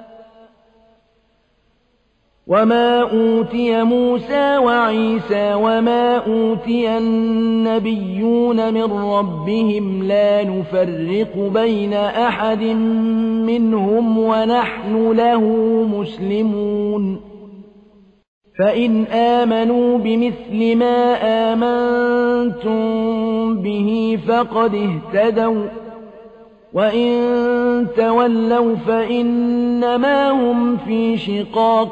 وما أوتي موسى وعيسى وما أوتي النبيون من ربهم لا نفرق بين أحد منهم ونحن له مسلمون فإن آمنوا بمثل ما آمنتم به فقد اهتدوا وإن تولوا فإنما هم في شقاق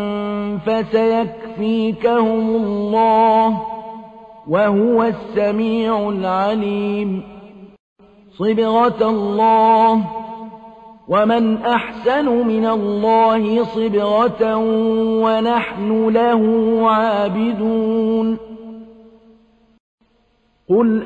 فسيكفيكهم الله وهو السميع العليم صبغة الله ومن أحسن من الله صبغة ونحن له عابدون قل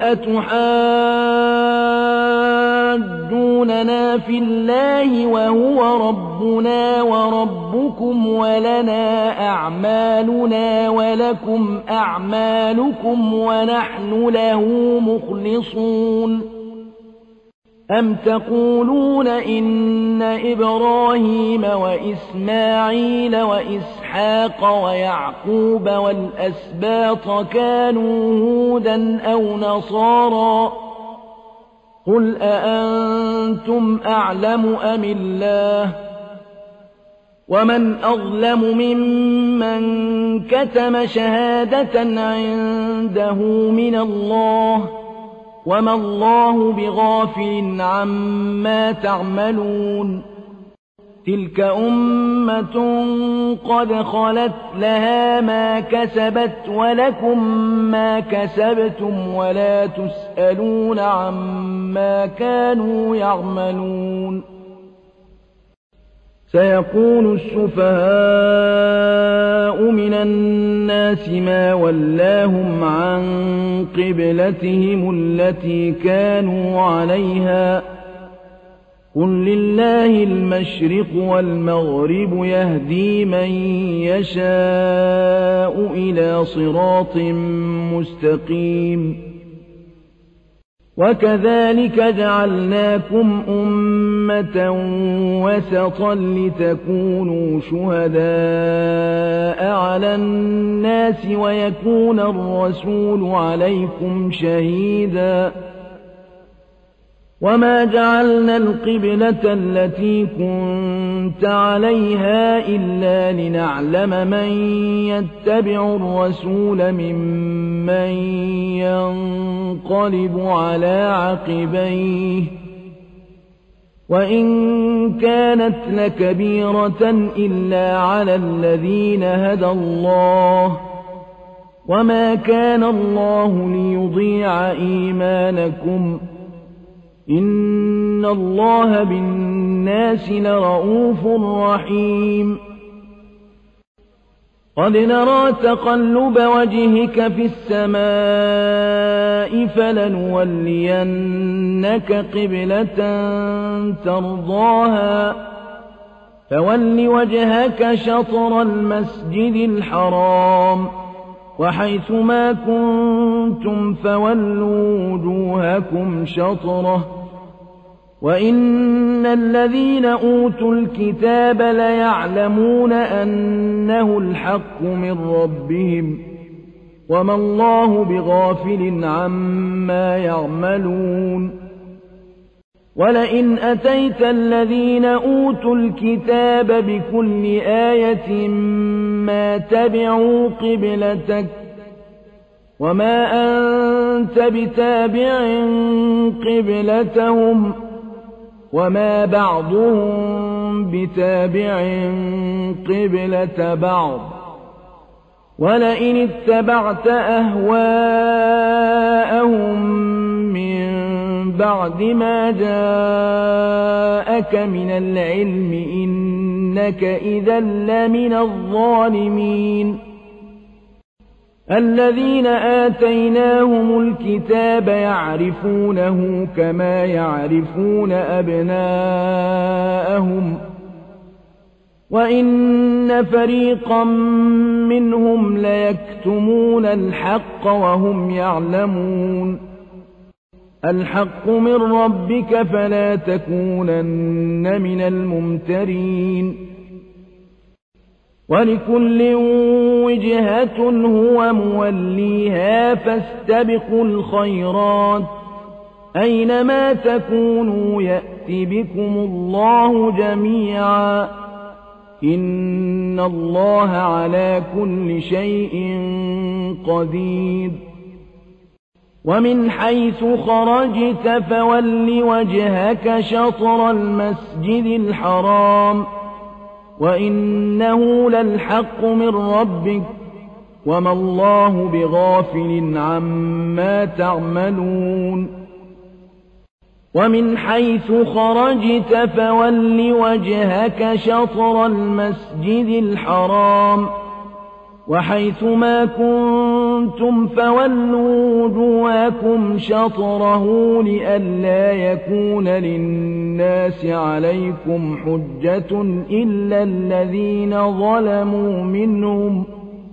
أتحاجوننا في الله وهو ربنا وربكم ولنا أعمالنا ولكم أعمالكم ونحن له مخلصون أم تقولون إن إبراهيم وإسماعيل وإسحاق ويعقوب والأسباط كانوا هودا أو نصارى قل أأنتم أعلم أم الله ومن أظلم ممن كتم شهادة عنده من الله وما الله بغافل عما تعملون تلك أمة قد خلت لها ما كسبت ولكم ما كسبتم ولا تسألون عما كانوا يعملون سيقول السفهاء من الناس ما ولاهم عن قبلتهم التي كانوا عليها قل لله المشرق والمغرب يهدي من يشاء إلى صراط مستقيم وكذلك جعلناكم أمة وسطا لتكونوا شهداء على الناس ويكون الرسول عليكم شهيدا وما جعلنا القبلة التي كنت عليها إلا لنعلم من يتبع الرسول ممن ينقلب على عقبيه وإن كانت لكبيرة إلا على الذين هدى الله وما كان الله ليضيع إيمانكم إن الله بالناس لرءوف رحيم قد نرى تقلب وجهك في السماء فلنولينك قبلة ترضاها فول وجهك شطر المسجد الحرام وحيث ما كنتم فولوا وجوهكم شطره وإن الذين أوتوا الكتاب ليعلمون أنه الحق من ربهم وما الله بغافل عما يعملون ولئن أتيت الذين أوتوا الكتاب بكل آية ما تبعوا قبلتك وما أنت بتابع قبلتهم وما بعضهم بتابع قبلة بعض ولئن اتبعت أهواءهم من بعد ما جاءك من العلم إنك إذا لمن الظالمين الذين آتيناهم الكتاب يعرفونه كما يعرفون أبناءهم وإن فريقا منهم ليكتمون الحق وهم يعلمون الحق من ربك فلا تكونن من الممترين ولكل وجهة هو موليها فاستبقوا الخيرات أينما تكونوا يأت بكم الله جميعا إن الله على كل شيء قدير ومن حيث خرجت فول وجهك شطر المسجد الحرام وإنه للحق من ربك وما الله بغافل عما تعملون ومن حيث خرجت فول وجهك شطر المسجد الحرام وحيث ما كنتم فولوا وجوهكم شطره لئلا يكون للناس عليكم حجة إلا الذين ظلموا منهم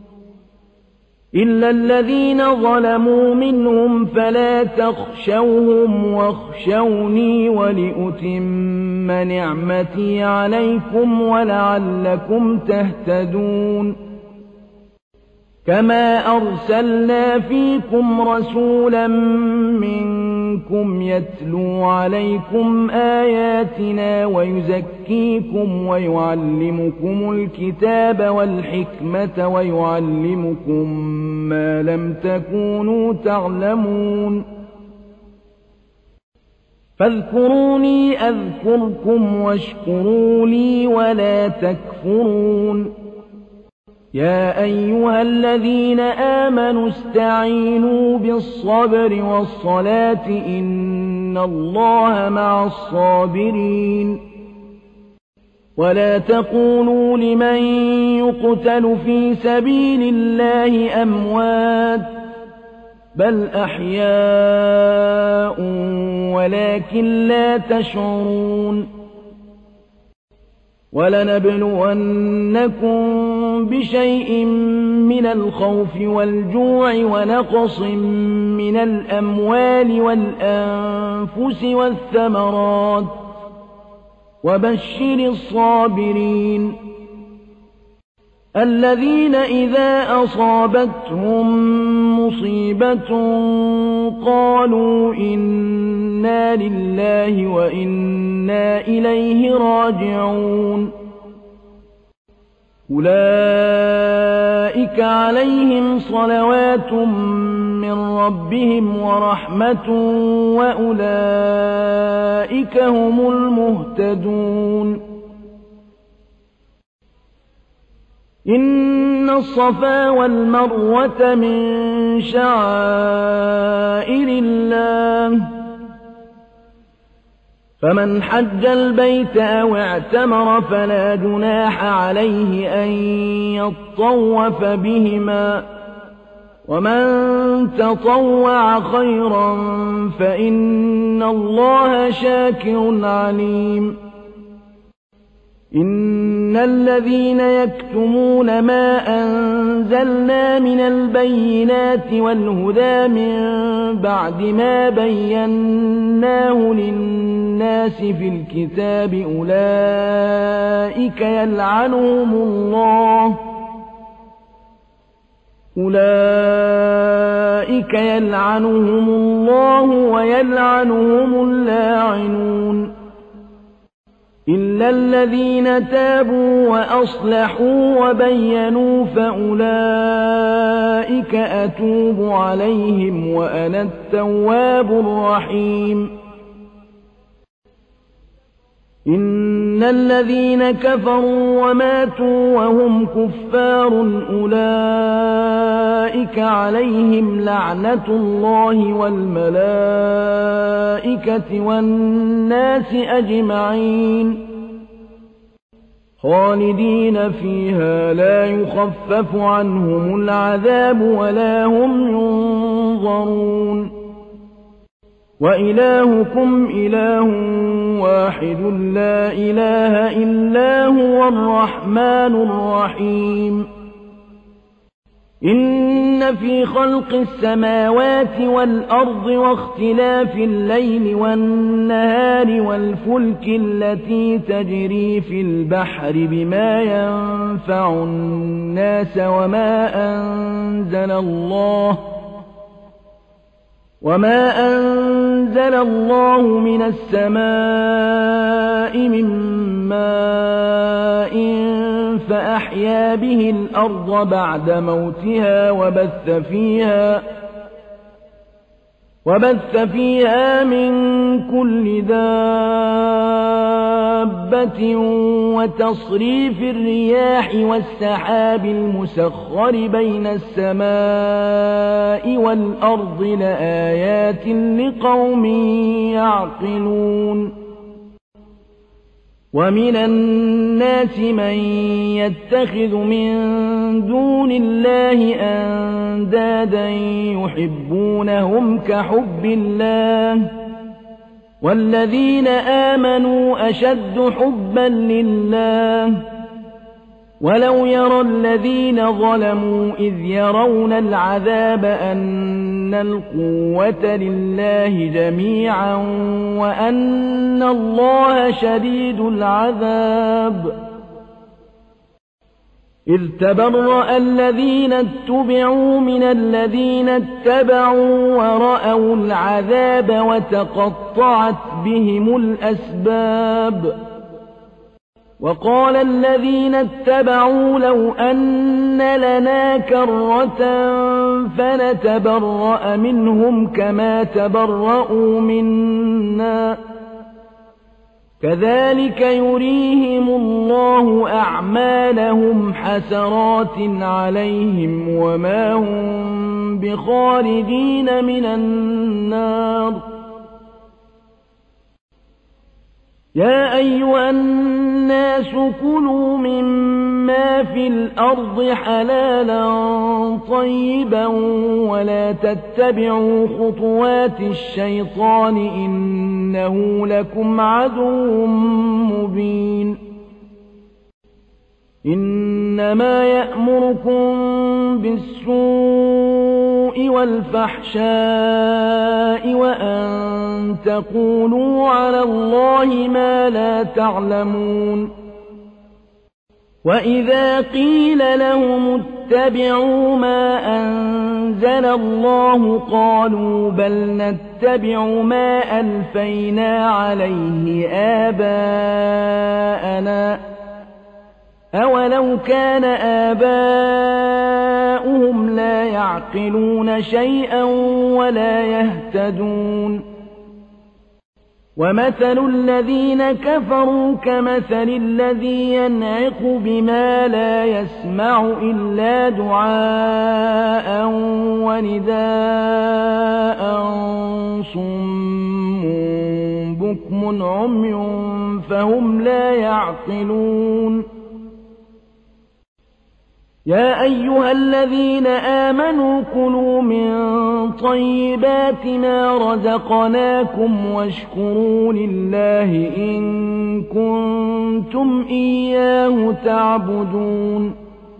إلا الذين ظلموا منهم فلا تخشوهم واخشوني ولأتم نعمتي عليكم ولعلكم تهتدون كما أرسلنا فيكم رسولا منكم يتلو عليكم آياتنا ويزكيكم ويعلمكم الكتاب والحكمة ويعلمكم ما لم تكونوا تعلمون فاذكروني أذكركم واشكروا لي ولا تكفرون يا أيها الذين آمنوا استعينوا بالصبر والصلاة إن الله مع الصابرين ولا تقولوا لمن يقتل في سبيل الله أموات بل أحياء ولكن لا تشعرون ولنبلونكم بشيء من الخوف والجوع ونقص من الأموال والأنفس والثمرات وبشر الصابرين الذين إذا أصابتهم مصيبة قالوا إنا لله وإنا إليه راجعون أولئك عليهم صلوات من ربهم ورحمة وأولئك هم المهتدون إن الصفا والمروة من شعائر الله فمن حج البيت أو اعتمر فلا جناح عليه أن يطوف بهما ومن تطوع خيرا فإن الله شاكر عليم إن الذين يكتمون ما أنزلنا من البينات والهدى من بعد ما بيناه للناس في الكتاب أولئك يلعنهم الله أولئك يلعنهم الله ويلعنهم اللاعنون إلا الذين تابوا وأصلحوا وبينوا فأولئك أتوب عليهم وأنا التواب الرحيم إن الذين كفروا وماتوا وهم كفار أولئك عليهم لعنة الله والملائكة والناس أجمعين خالدين فيها لا يخفف عنهم العذاب ولا هم ينظرون وإلهكم إله واحد لا إله إلا هو الرحمن الرحيم إن في خلق السماوات والأرض واختلاف الليل والنهار والفلك التي تجري في البحر بما ينفع الناس وما أنزل الله وما أنزل الله من السماء من ماء فأحيا به الأرض بعد موتها وبث فيها وبث فيها من كل دابة وتصريف الرياح والسحاب المسخر بين السماء والأرض لآيات لقوم يعقلون ومن الناس من يتخذ من دون الله أندادا يحبونهم كحب الله والذين آمنوا أشد حبا لله ولو يرى الذين ظلموا إذ يرون العذاب أن القوة لله جميعا وأن الله شديد العذاب إذ تبرأ الذين اتبعوا من الذين اتبعوا ورأوا العذاب وتقطعت بهم الأسباب وقال الذين اتبعوا لو أن لنا كرة فنتبرأ منهم كما تبرأوا منا كذلك يريهم الله أعمالهم حسرات عليهم وما هم بخارجين من النار يا أيها الناس كلوا مما في الأرض حلالا طيبا ولا تتبعوا خطوات الشيطان إنه لكم عدو مبين إنما يأمركم بالسوء والفحشاء وأن تقولوا على الله ما لا تعلمون وإذا قيل لهم اتبعوا ما أنزل الله قالوا بل نتبع ما ألفينا عليه آباءنا أولو كان آباؤهم لا يعقلون شيئا ولا يهتدون ومثل الذين كفروا كمثل الذي ينعق بما لا يسمع إلا دعاء ونداء صم بكم عمي فهم لا يعقلون يا أيها الذين آمنوا كلوا من طيبات ما رزقناكم واشكروا لله إن كنتم إياه تعبدون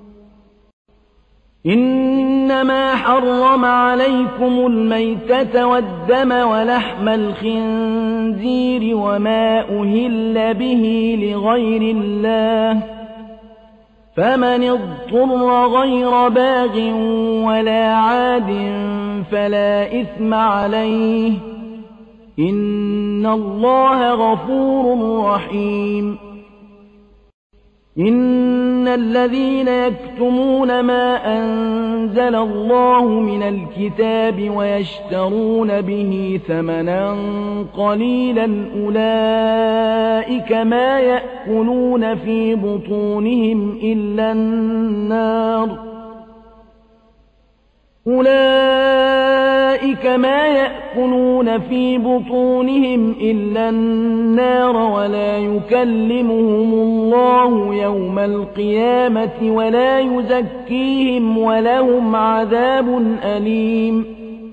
إنما حرم عليكم الميتة والدم ولحم الخنزير وما أهل به لغير الله فمن اضطر غير باغ ولا عاد فلا إثم عليه إن الله غفور رحيم إن الذين يكتمون ما أنزل الله من الكتاب ويشترون به ثمنا قليلا أولئك ما يأكلون في بطونهم إلا النار أولئك أولئك ما يأكلون في بطونهم إلا النار ولا يكلمهم الله يوم القيامة ولا يزكيهم ولهم عذاب أليم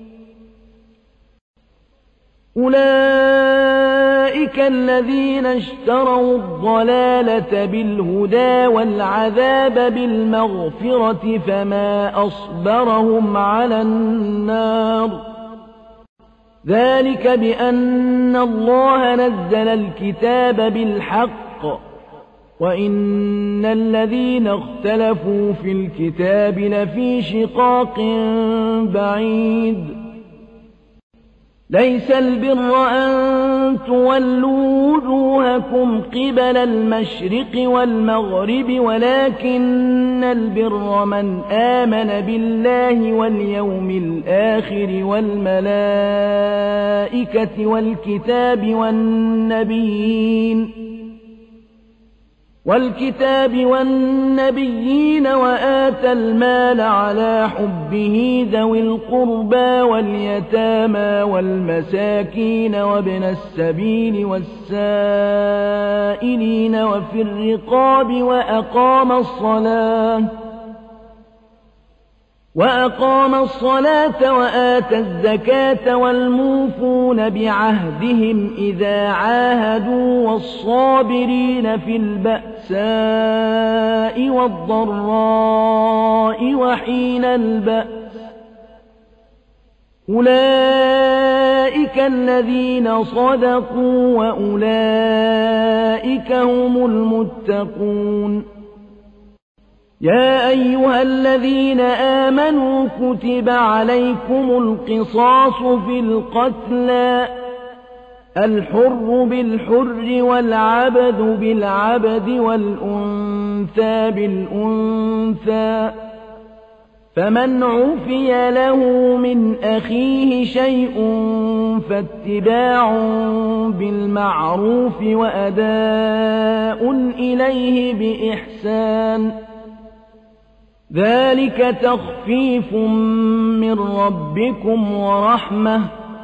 أولئك الذين اشتروا الضلالة بالهدى والعذاب بالمغفرة فما أصبرهم على النار ذلك بأن الله نزل الكتاب بالحق وإن الذين اختلفوا في الكتاب لفي شقاق بعيد ليس البر أن تولوا وجوهكم قبل المشرق والمغرب ولكن البر من آمن بالله واليوم الآخر والملائكة والكتاب والنبيين والكتاب والنبيين وآتى المال على حبه ذوي القربى واليتامى والمساكين وابن السبيل والسائلين وفي الرقاب وأقام الصلاة وأقام الصلاة وآتى الزكاة والموفون بعهدهم إذا عاهدوا والصابرين في البأساء والضراء وحين البأس أولئك الذين صدقوا وأولئك هم المتقون يا أيها الذين آمنوا كتب عليكم القصاص في القتلى الحر بالحر والعبد بالعبد والأنثى بالأنثى فمن عفي له من أخيه شيء فاتباع بالمعروف وأداء إليه بإحسان ذلك تخفيف من ربكم ورحمة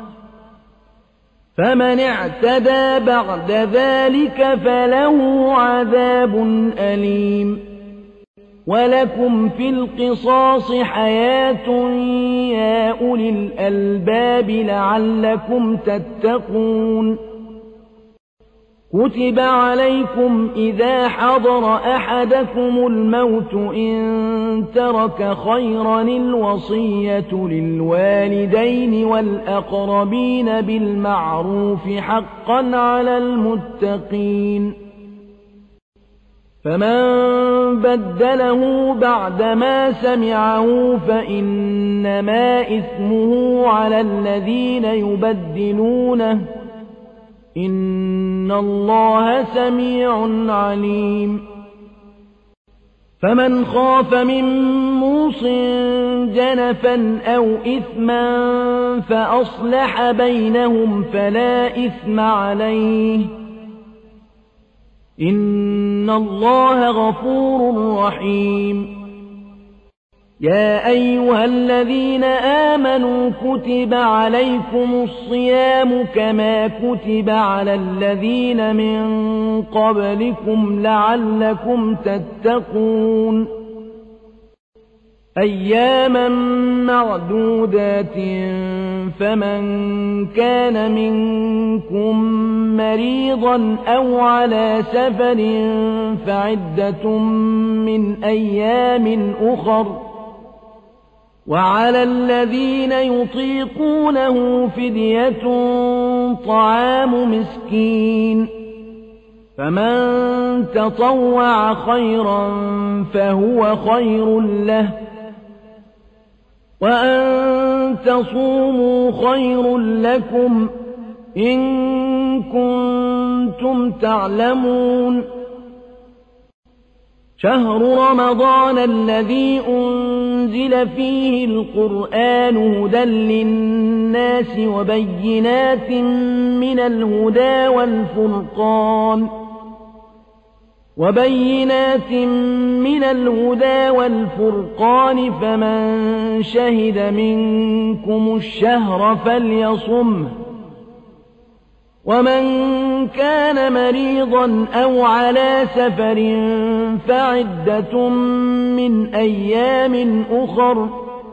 فمن اعتدى بعد ذلك فله عذاب أليم ولكم في القصاص حياة يا أولي الألباب لعلكم تتقون كتب عليكم إذا حضر أحدكم الموت إن ترك خيرا الوصية للوالدين والأقربين بالمعروف حقا على المتقين فمن بدله بعدما سمعه فإنما إثمه على الذين يبدلونه إن الله سميع عليم فمن خاف من موص جنفا أو إثما فأصلح بينهم فلا إثم عليه إن الله غفور رحيم يا أيها الذين آمنوا كتب عليكم الصيام كما كتب على الذين من قبلكم لعلكم تتقون أياما معدودات فمن كان منكم مريضا أو على سفر فعدة من أيام أخر وعلى الذين يطيقونه فدية طعام مسكين فمن تطوع خيرا فهو خير له وأن تصوموا خير لكم إن كنتم تعلمون شهر رمضان الذي أنزل فيه القرآن هدى للناس وبينات من الهدى والفرقان وبينات من الهدى والفرقان، فمن شهد منكم الشهر فليصمه، ومن كان مريضا أو على سفر فعدة من أيام أخر،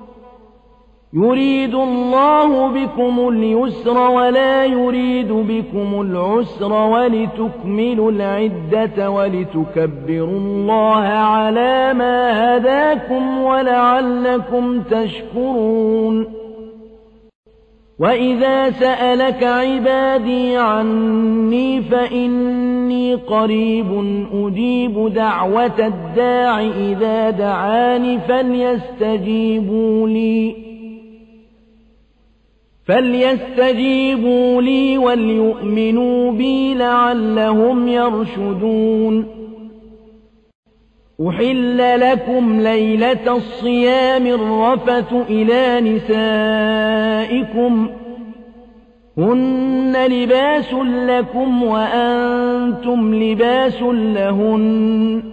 يريد الله بكم اليسر ولا يريد بكم العسر، ولتكملوا العدة ولتكبروا الله على ما هداكم ولعلكم تشكرون. وإذا سألك عبادي عني فإني قريب أجيب دعوة الداع إذا دعاني فليستجيبوا لي فليستجيبوا لي وليؤمنوا بي لعلهم يرشدون. أحل لكم ليلة الصيام الرفث إلى نسائكم، هن لباس لكم وأنتم لباس لهن،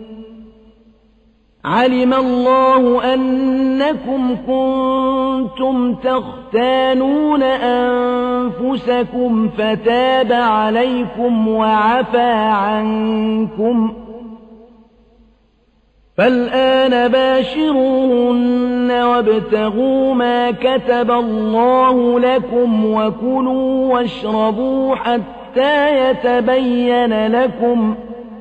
علم الله أنكم كنتم تختانون أنفسكم فتاب عليكم وعفى عنكم، فالآن باشروهن وابتغوا ما كتب الله لكم، وكلوا واشربوا حتى يتبين لكم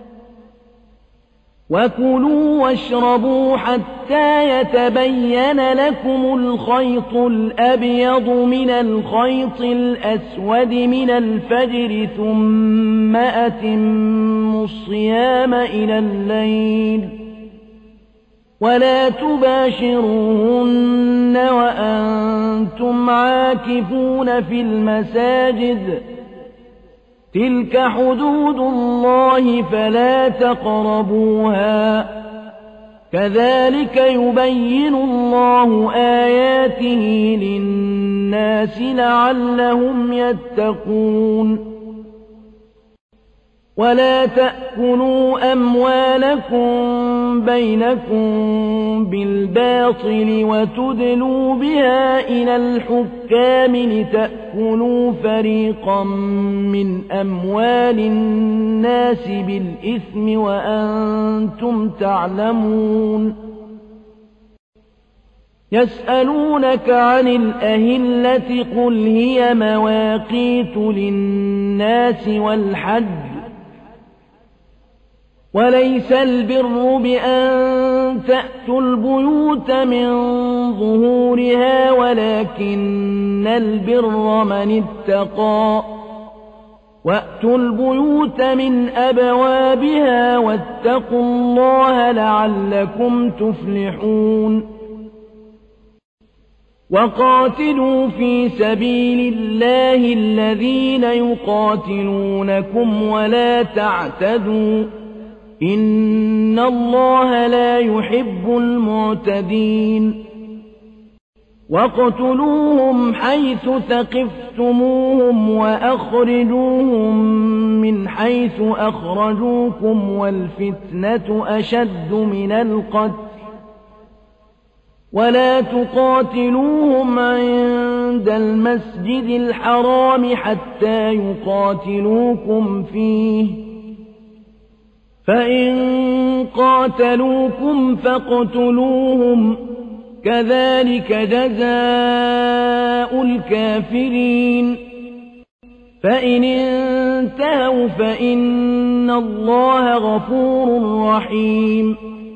وكلوا واشربوا حتى يتبين لكم الخيط الأبيض من الخيط الأسود من الفجر، ثم أتموا الصيام إلى الليل، ولا تباشروهن وأنتم عاكفون في المساجد، تلك حدود الله فلا تقربوها، كذلك يبين الله آياته للناس لعلهم يتقون. ولا تأكلوا أموالكم بينكم بالباطل وتدلوا بها إلى الحكام لتأكلوا فريقا من أموال الناس بالإثم وأنتم تعلمون. يسألونك عن الأهلة قل هي مواقيت للناس والحج، وليس البر بأن تأتوا البيوت من ظهورها، ولكن البر من اتقى، وأتوا البيوت من أبوابها واتقوا الله لعلكم تفلحون. وقاتلوا في سبيل الله الذين يقاتلونكم ولا تعتدوا، إن الله لا يحب المعتدين. واقتلوهم حيث ثقفتموهم وأخرجوهم من حيث أخرجوكم، والفتنة أشد من القتل، ولا تقاتلوهم عند المسجد الحرام حتى يقاتلوكم فيه، فإن قاتلوكم فاقتلوهم، كذلك جزاء الكافرين. فإن انتهوا فإن الله غفور رحيم.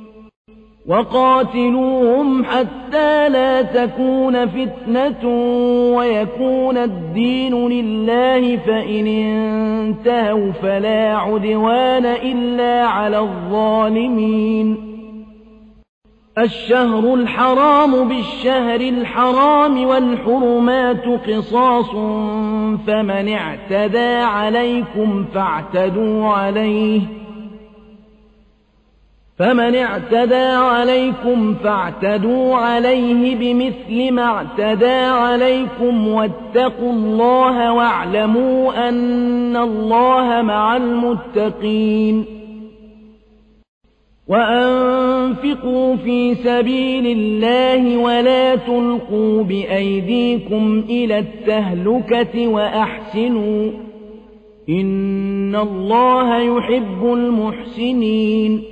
وقاتلوهم حتى لا تكون فتنة ويكون الدين لله، فإن انتهوا فلا عدوان إلا على الظالمين. الشهر الحرام بالشهر الحرام والحرمات قصاص، فمن اعتدى عليكم فاعتدوا عليه فمن اعتدى عليكم فاعتدوا عليه بمثل ما اعتدى عليكم، واتقوا الله واعلموا أن الله مع المتقين. وأنفقوا في سبيل الله ولا تلقوا بأيديكم إلى التهلكة وأحسنوا إن الله يحب المحسنين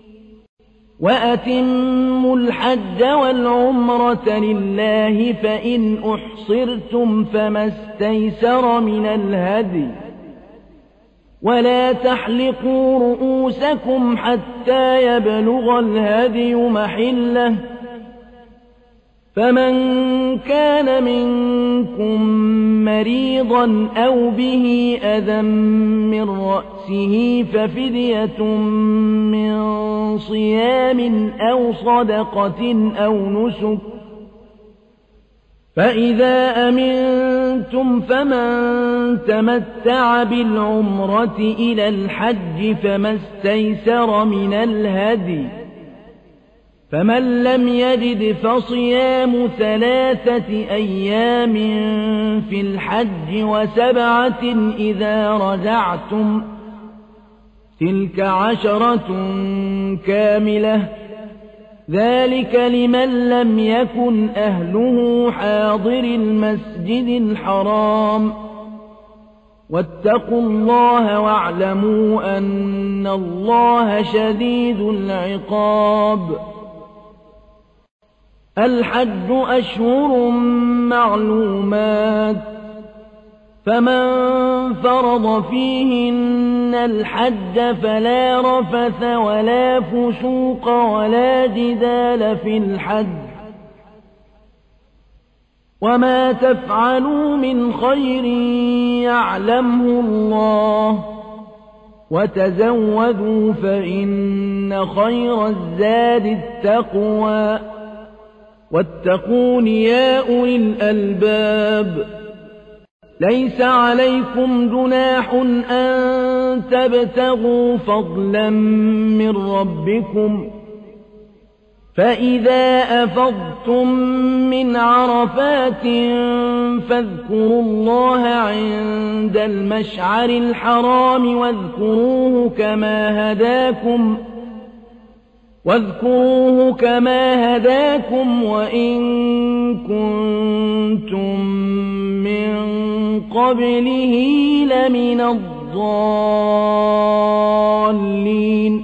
وأتموا الحج والعمرة لله فإن أحصرتم فما استيسر من الهدي ولا تحلقوا رؤوسكم حتى يبلغ الهدي محله فمن كان منكم مريضا أو به أذى من رأسه ففدية من صيام أو صدقة أو نسك فإذا أمنتم فمن تمتع بالعمرة إلى الحج فما استيسر من الهدي فمن لم يجد فصيام ثلاثة أيام في الحج وسبعة إذا رجعتم تلك عشرة كاملة ذلك لمن لم يكن أهله حاضر المسجد الحرام واتقوا الله واعلموا أن الله شديد العقاب الحج أشهر معلومات فمن فرض فيهن الحج فلا رفث ولا فسوق ولا جدال في الحج وما تفعلوا من خير يعلمه الله وتزودوا فإن خير الزاد التقوى واتقون يا أولي الألباب ليس عليكم جناح أن تبتغوا فضلا من ربكم فإذا أفضتم من عرفات فاذكروا الله عند المشعر الحرام واذكروه كما هداكم واذكروه كما هداكم وإن كنتم من قبله لمن الضالين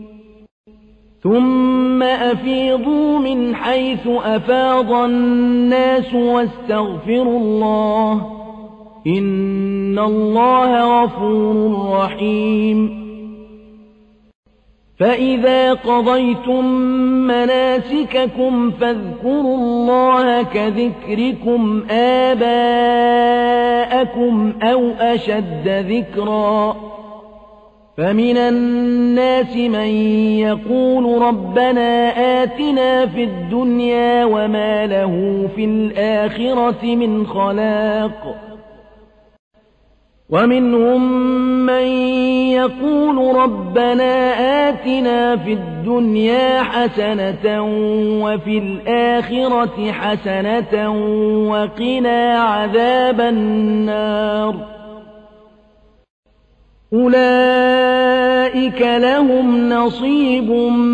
ثم أفيضوا من حيث أفاض الناس واستغفروا الله إن الله غفور رحيم فإذا قضيتم مناسككم فاذكروا الله كذكركم آباءكم أو أشد ذكرا فمن الناس من يقول ربنا آتنا في الدنيا وما له في الآخرة من خلاق ومنهم من يقول ربنا آتنا في الدنيا حسنة وفي الآخرة حسنة وقنا عذاب النار أولئك لهم نصيب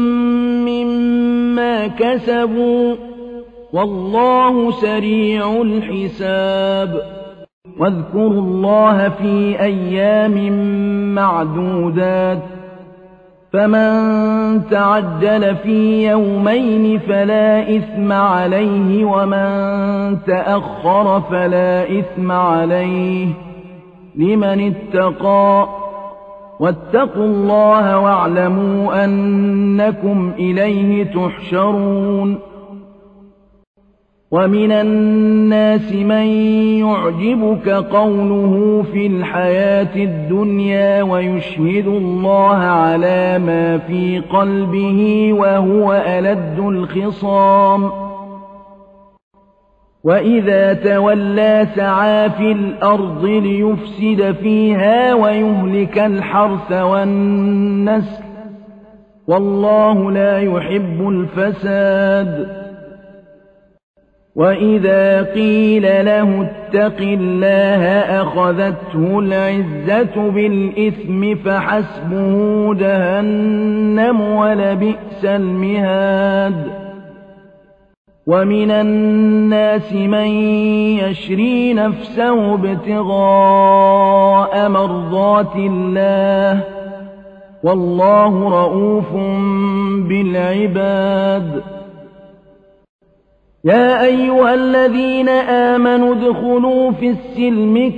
مما كسبوا والله سريع الحساب واذكروا الله في أيام معدودات فمن تعجل في يومين فلا إثم عليه ومن تأخر فلا إثم عليه لمن اتقى واتقوا الله واعلموا أنكم إليه تحشرون ومن الناس من يعجبك قوله في الحياة الدنيا ويشهد الله على ما في قلبه وهو ألد الخصام وإذا تولى سعى في الأرض ليفسد فيها ويهلك الحرث والنسل والله لا يحب الفساد وإذا قيل له اتق الله أخذته العزة بالإثم فحسبه جهنم ولبئس المهاد ومن الناس من يشري نفسه ابتغاء مرضات الله والله رءوف بالعباد يا أيها الذين آمنوا ادخلوا في السلم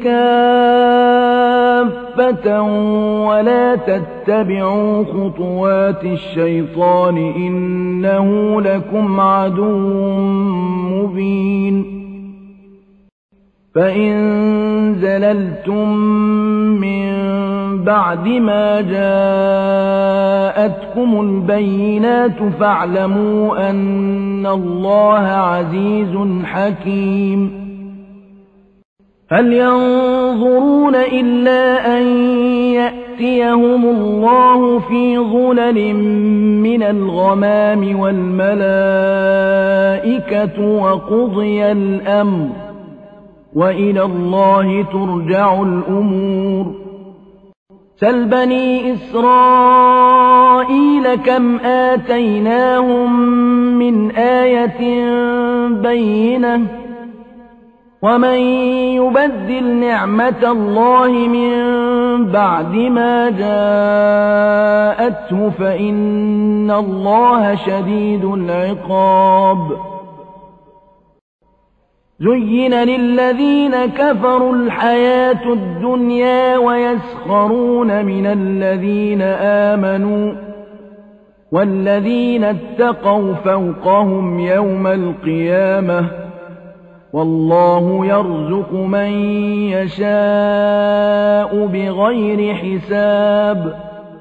كافة ولا تتبعوا خطوات الشيطان إنه لكم عدو مبين فإن زللتم من بعد ما جاءتكم البينات فاعلموا أن الله عزيز حكيم هل ينظرون إلا أن يأتيهم الله في ظلل من الغمام والملائكة وقضي الأمر وإلى الله ترجع الأمور سل بني إسرائيل كم آتيناهم من آية بينة ومن يبدل نعمة الله من بعد ما جاءته فإن الله شديد العقاب زين للذين كفروا الحياة الدنيا ويسخرون من الذين آمنوا والذين اتقوا فوقهم يوم القيامة والله يرزق من يشاء بغير حساب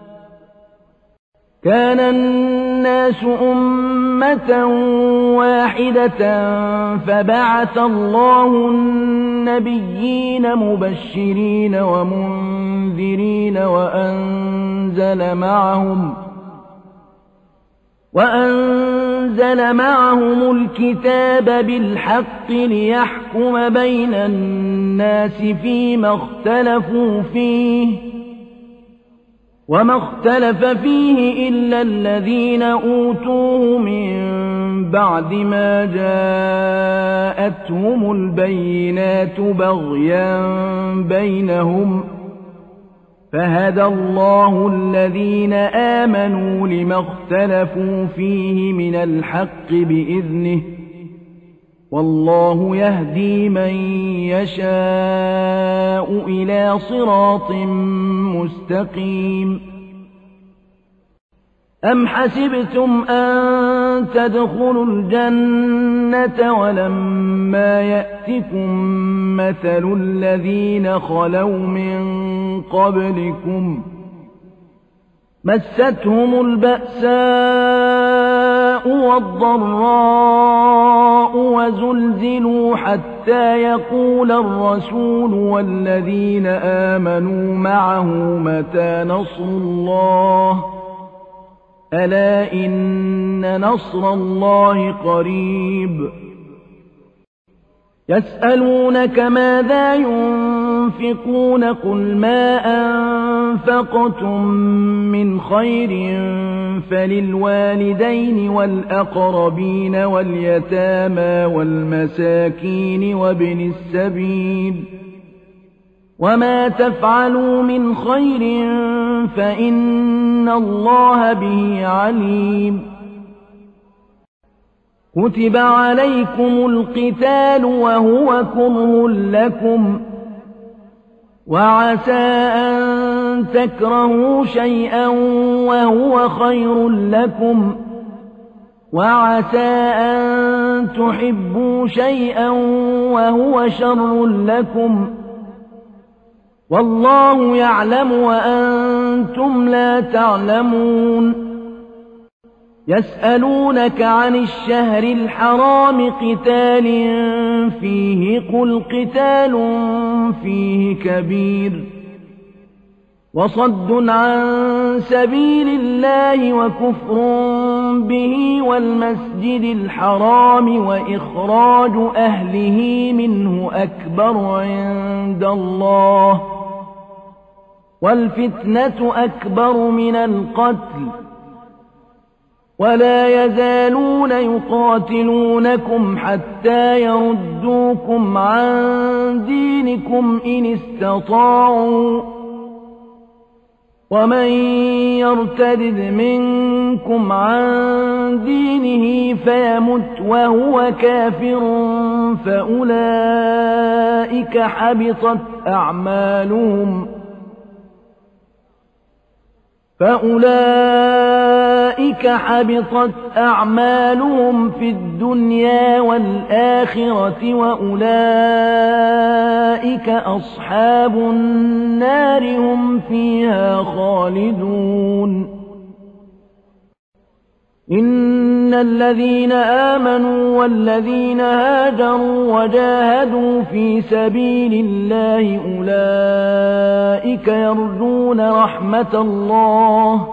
كان الناس أمة واحدة فبعث الله النبيين مبشرين ومنذرين وأنزل معهم وأنزل معهم الكتاب بالحق ليحكم بين الناس فيما اختلفوا فيه وما اختلف فيه إلا الذين أوتوه من بعد ما جاءتهم البينات بغيا بينهم فهدى الله الذين آمنوا لما اختلفوا فيه من الحق بإذنه والله يهدي من يشاء إلى صراط مستقيم أم حسبتم أن تدخلوا الجنة ولما يأتكم مثل الذين خلوا من قبلكم مستهم البأساء والضراء وزلزلوا حتى يقول الرسول والذين آمنوا معه متى نصر الله ألا إن نصر الله قريب يسألونك ماذا ينفقون قل ما أنفقتم من خير فللوالدين والأقربين واليتامى والمساكين وابن السبيل وما تفعلوا من خير فإن الله به عليم كتب عليكم القتال وهو كره لكم وعسى أن تكرهوا شيئا وهو خير لكم وعسى أن تحبوا شيئا وهو شر لكم والله يعلم وأنتم لا تعلمون يسألونك عن الشهر الحرام قتال فيه قل قتال فيه كبير وصد عن سبيل الله وكفر به والمسجد الحرام وإخراج أهله منه أكبر عند الله والفتنة أكبر من القتل ولا يزالون يقاتلونكم حتى يردوكم عن دينكم إن استطاعوا ومن يرتد منكم عن دينه فيمت وهو كافر فأولئك حبطت أعمالهم فأولئك حبطت أعمالهم في الدنيا والآخرة وأولئك أصحاب النار هم فيها خالدون إن الذين آمنوا والذين هاجروا وجاهدوا في سبيل الله أولئك يرجون رحمة الله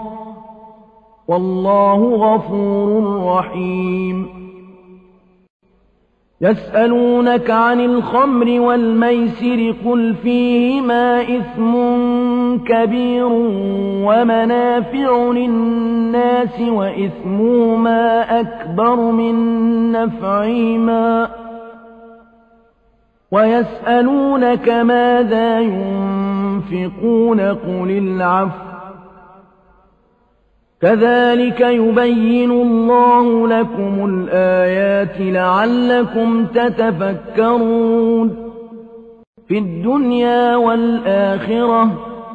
والله غفور رحيم يسألونك عن الخمر والميسر قل فيهما إثم كبير ومنافع للناس وإثمهما أكبر من نفعهما ويسألونك ماذا ينفقون قل العفو كذلك يبين الله لكم الآيات لعلكم تتفكرون في الدنيا والآخرة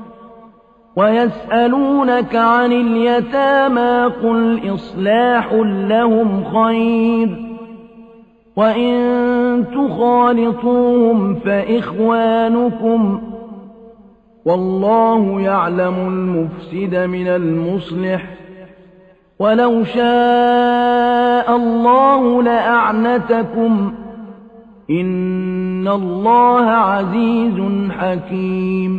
ويسألونك عن اليتامى قل إصلاح لهم خير وإن تخالطوهم فإخوانكم والله يعلم المفسد من المصلح ولو شاء الله لأعنتكم إن الله عزيز حكيم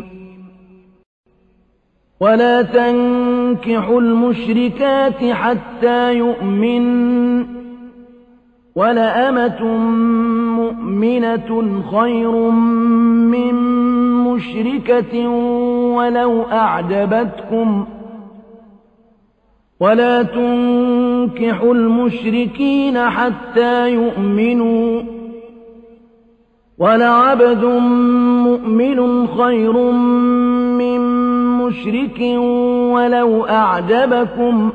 ولا تنكحوا المشركات حتى يؤمن ولأمة مؤمنة خير من مشركة ولو أعجبتكم ولا تنكحوا المشركين حتى يؤمنوا ولعبد مؤمن خير من مشرك ولو أعجبكم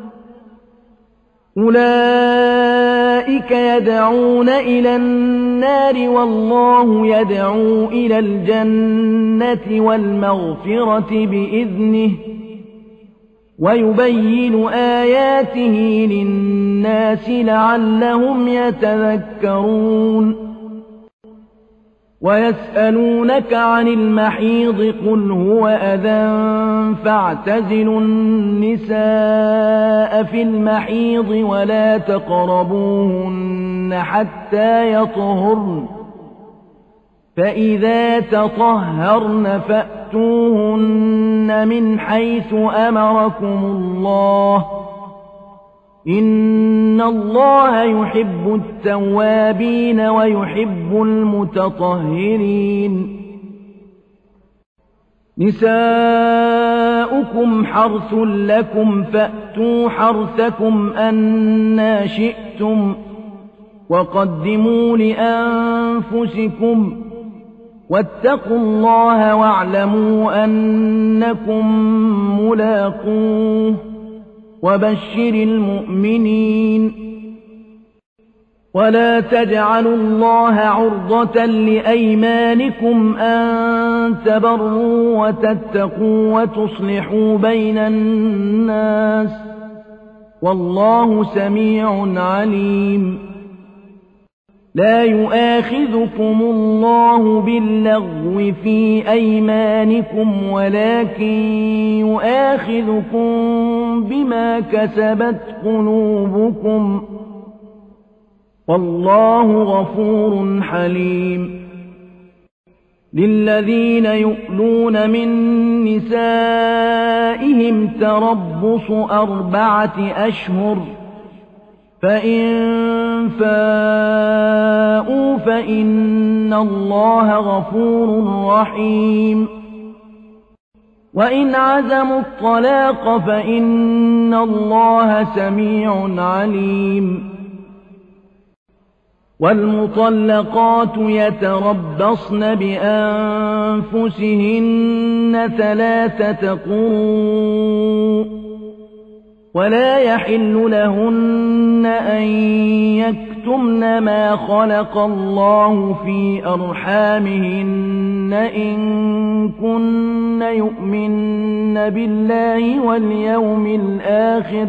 أولئك يدعون إلى النار والله يدعو إلى الجنة والمغفرة بإذنه ويبين آياته للناس لعلهم يتذكرون ويسألونك عن المحيض قل هو أذى فاعتزلوا النساء في المحيض ولا تقربوهن حتى يطهرن فإذا تطهرن فأتوهن من حيث أمركم الله إن الله يحب التوابين ويحب المتطهرين نساؤكم حرث لكم فأتوا حرثكم أنى شئتم وقدموا لأنفسكم واتقوا الله واعلموا أنكم ملاقوه وبشر المؤمنين ولا تجعلوا الله عرضة لأيمانكم أن تبروا وتتقوا وتصلحوا بين الناس والله سميع عليم لا يؤاخذكم الله باللغو في أيمانكم ولكن يؤاخذكم بما كسبت قلوبكم والله غفور حليم للذين يؤلون من نسائهم تربص أربعة أشهر فإن فاءوا فإن الله غفور رحيم وإن عزموا الطلاق فإن الله سميع عليم والمطلقات يتربصن بأنفسهن ثلاثة قروء ولا يحل لهن أن يكتمن ما خلق الله في أرحامهن إن كن يؤمن بالله واليوم الآخر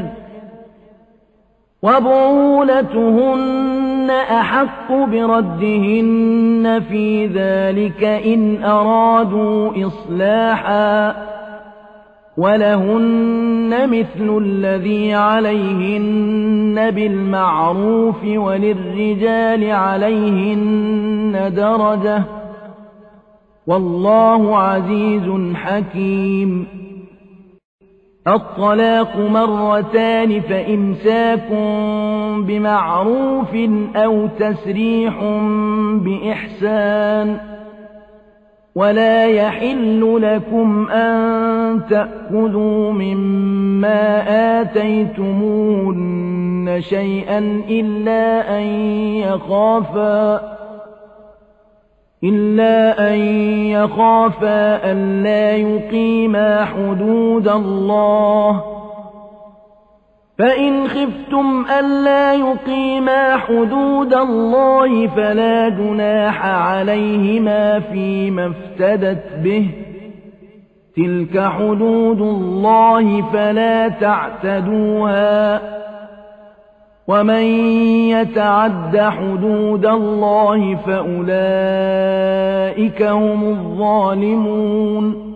وبعولتهن أحق بردهن في ذلك إن أرادوا إصلاحا ولهن مثل الذي عليهن بالمعروف وللرجال عليهن درجة والله عزيز حكيم الطلاق مرتان فإمساك بمعروف أو تسريح بإحسان ولا يحل لكم أن تأخذوا مما آتيتموهن شيئا إلا أن يخافا إلا أن يخافا ألا يقيما حدود الله فإن خفتم ألا يقيما حدود الله فلا جناح عليهما فيما افتدت به تلك حدود الله فلا تعتدوها ومن يتعد حدود الله فأولئك هم الظالمون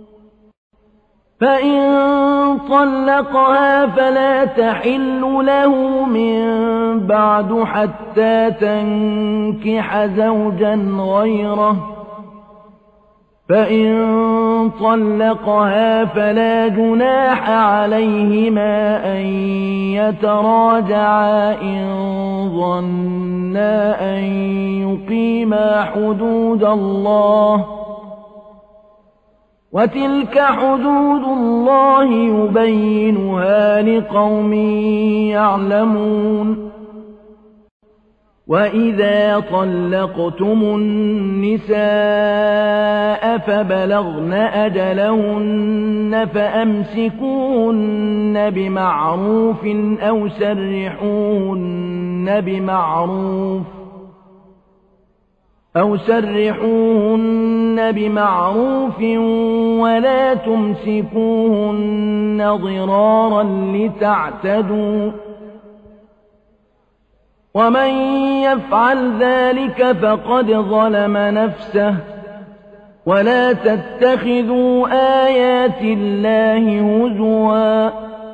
فإن طلقها فلا تحل له من بعد حتى تنكح زوجا غيره فإن طلقها فلا جناح عليهما أن يتراجعا إن ظنا أن يقيما حدود الله وتلك حدود الله يبينها لقوم يعلمون وإذا طلقتم النساء فبلغن أجلهن فأمسكوهن بمعروف أو سرحوهن بمعروف أو سرحوهن بمعروف ولا تمسكوهن ضرارا لتعتدوا ومن يفعل ذلك فقد ظلم نفسه ولا تتخذوا آيات الله هزوا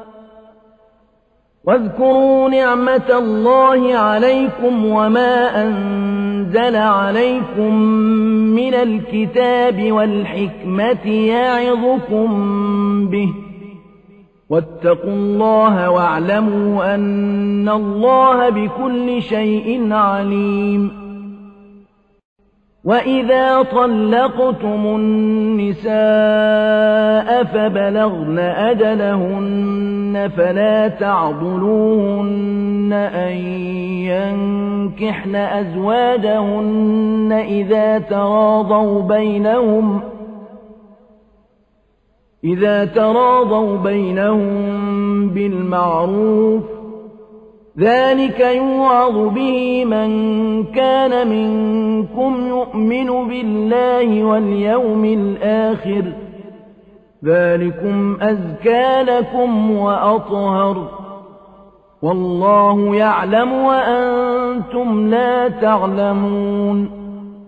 واذكروا نعمة الله عليكم وما أنزل عليكم من الكتاب والحكمة يعظكم به واتقوا الله واعلموا أن الله بكل شيء عليم وإذا طلقتم النساء فبلغن أجلهن فلا تعضلوهن أن ينكحن أزواجهن إذا تراضوا بينهم إذا تراضوا بينهم بالمعروف ذلك يوعظ به من كان منكم يؤمن بالله واليوم الآخر ذلكم أزكى لكم وأطهر والله يعلم وأنتم لا تعلمون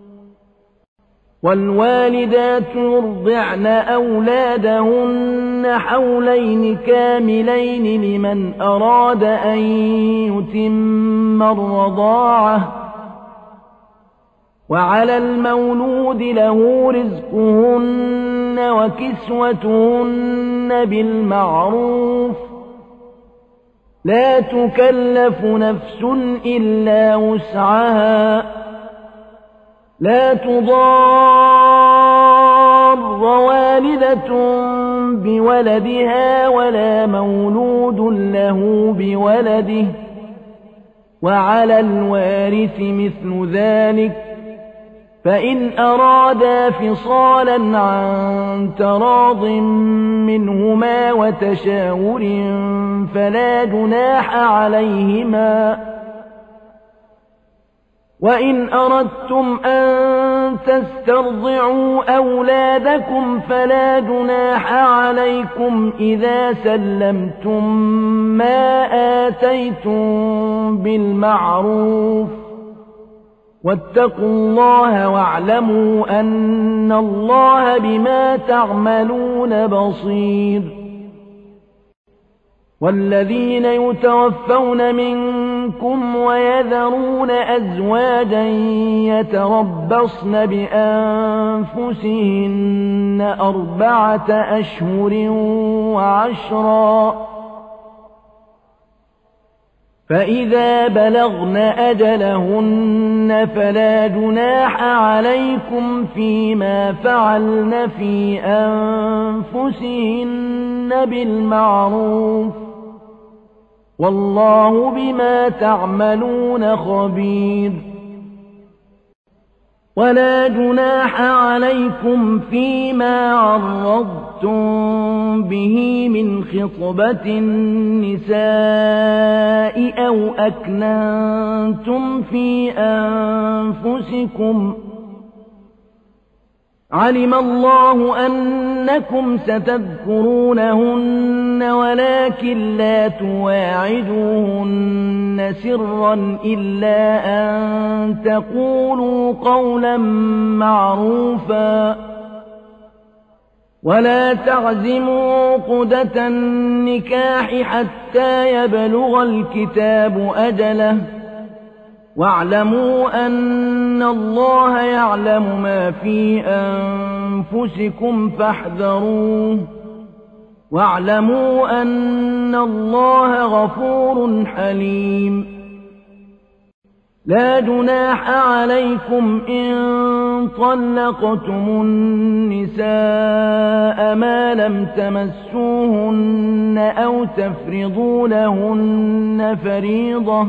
والوالدات يرضعن أولادهن حولين كاملين لمن أراد أن يتم الرضاعة وعلى المولود له رزقهن وكسوتهن بالمعروف لا تكلف نفس إلا وسعها لا تضار والدة بولدها ولا مولود له بولده وعلى الوارث مثل ذلك فإن أرادا فصالا عن تراض منهما وتشاور فلا جناح عليهما وإن أردتم أن تسترضعوا أولادكم فلا جناح عليكم إذا سلمتم ما آتيتم بالمعروف واتقوا الله واعلموا أن الله بما تعملون بصير والذين يتوفون منكم ويذرون أزواجا يتربصن بأنفسهن أربعة أشهر وعشرا فإذا بلغن أجلهن فلا جناح عليكم فيما فعلن في أنفسهن بالمعروف والله بما تعملون خبير ولا جناح عليكم فيما عرضتم به من خطبة النساء أو أكننتم في أنفسكم علم الله أنكم ستذكرونهن ولكن لا تواعدوهن سرا إلا أن تقولوا قولا معروفا ولا تعزموا عقدة النكاح حتى يبلغ الكتاب أجله واعلموا أن الله يعلم ما في أنفسكم فاحذروه واعلموا أن الله غفور حليم لا جناح عليكم إن طلقتم النساء ما لم تمسوهن أو تفرضوا لهن فريضة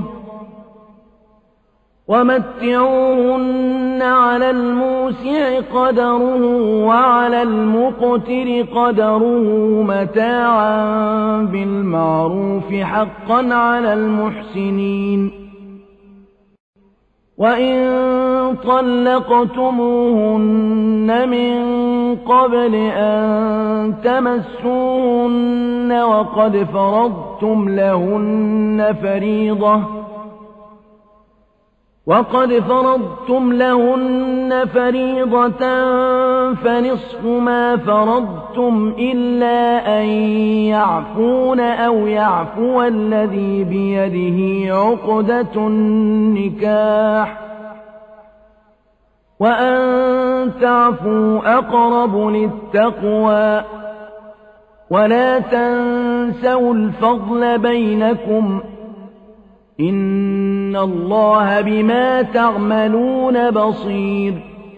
ومتعوهن على الموسع قدره وعلى المقتر قدره متاعا بالمعروف حقا على المحسنين وإن طلقتموهن من قبل أن تمسوهن وقد فرضتم لهن فريضة وقد فرضتم لهن فريضة فنصف ما فرضتم إلا أن يعفون أو يعفو الذي بيده عقدة النكاح وأن تعفوا أقرب للتقوى ولا تنسوا الفضل بينكم إن الله بما تعملون بصير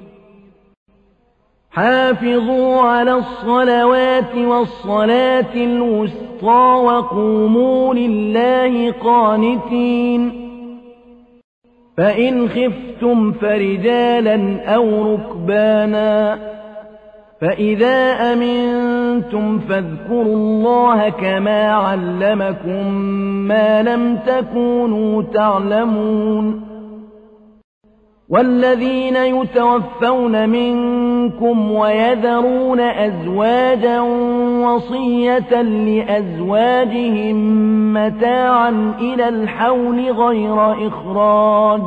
حافظوا على الصلوات والصلاة الوسطى وقوموا لله قانتين فإن خفتم فرجالا أو ركبانا فإذا أمنتم فاذكروا الله كما علمكم ما لم تكونوا تعلمون والذين يتوفون منكم ويذرون أزواجا وصية لأزواجهم متاعا إلى الحول غير إخراج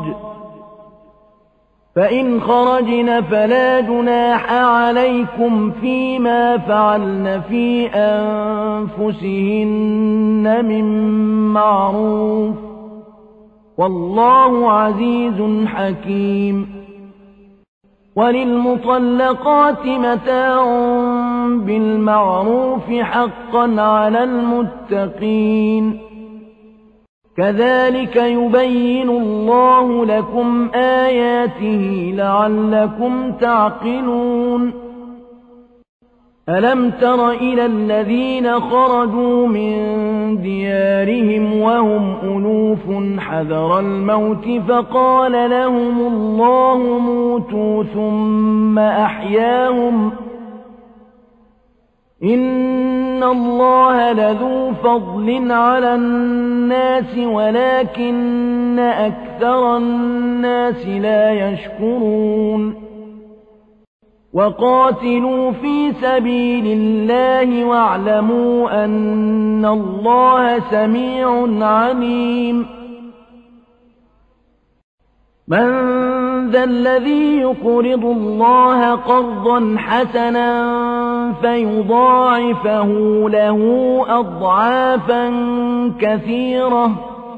فإن خرجن فلا جناح عليكم فيما فعلن في أنفسهن من معروف والله عزيز حكيم وللمطلقات متاع بالمعروف حقا على المتقين كذلك يبين الله لكم آياته لعلكم تعقلون ألم تر إلى الذين خرجوا من ديارهم وهم ألوف حذر الموت فقال لهم الله موتوا ثم أحياهم إن الله لذو فضل على الناس ولكن أكثر الناس لا يشكرون وقاتلوا في سبيل الله واعلموا أن الله سميع عليم من ذا الذي يقرض الله قرضا حسنا فيضاعفه له أضعافا كثيرة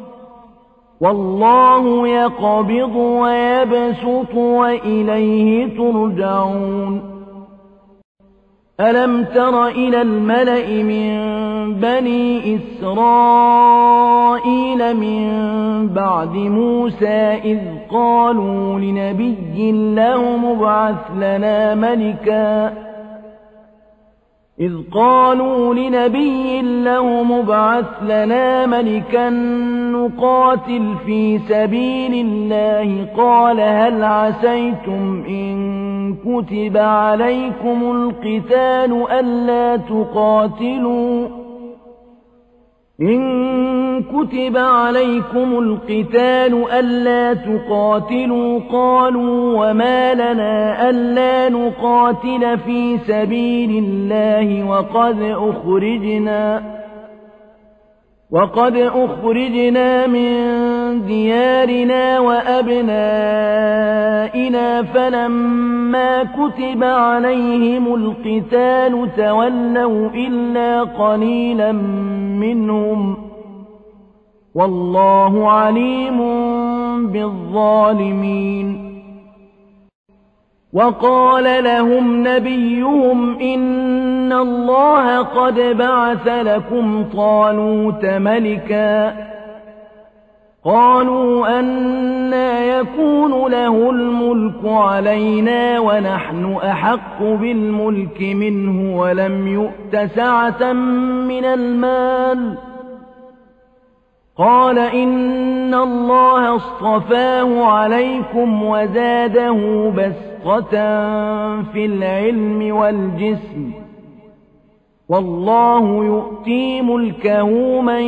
والله يقبض ويبسط وإليه ترجعون ألم تر إلى الملأ من بني إسرائيل من بعد موسى إذ قالوا لنبي له مبعث لنا ملكا إذ قالوا لنبي له مبعث لنا ملكا نقاتل في سبيل الله قال هل عسيتم إن كتب عليكم القتال ألا تقاتلوا إن كتب عليكم القتال ألا تقاتلوا قالوا وما لنا ألا نقاتل في سبيل الله وقد أخرجنا وقد أخرجنا من ديارنا وأبنائنا فلما كتب عليهم القتال تولوا إلا قليلا منهم والله عليم بالظالمين وقال لهم نبيهم إن الله قد بعث لكم طالوت ملكا قالوا أنى يكون له الملك علينا ونحن أحق بالملك منه ولم يؤت سعة من المال قال إن الله اصطفاه عليكم وزاده بسطة في العلم والجسم والله يؤتي ملكه من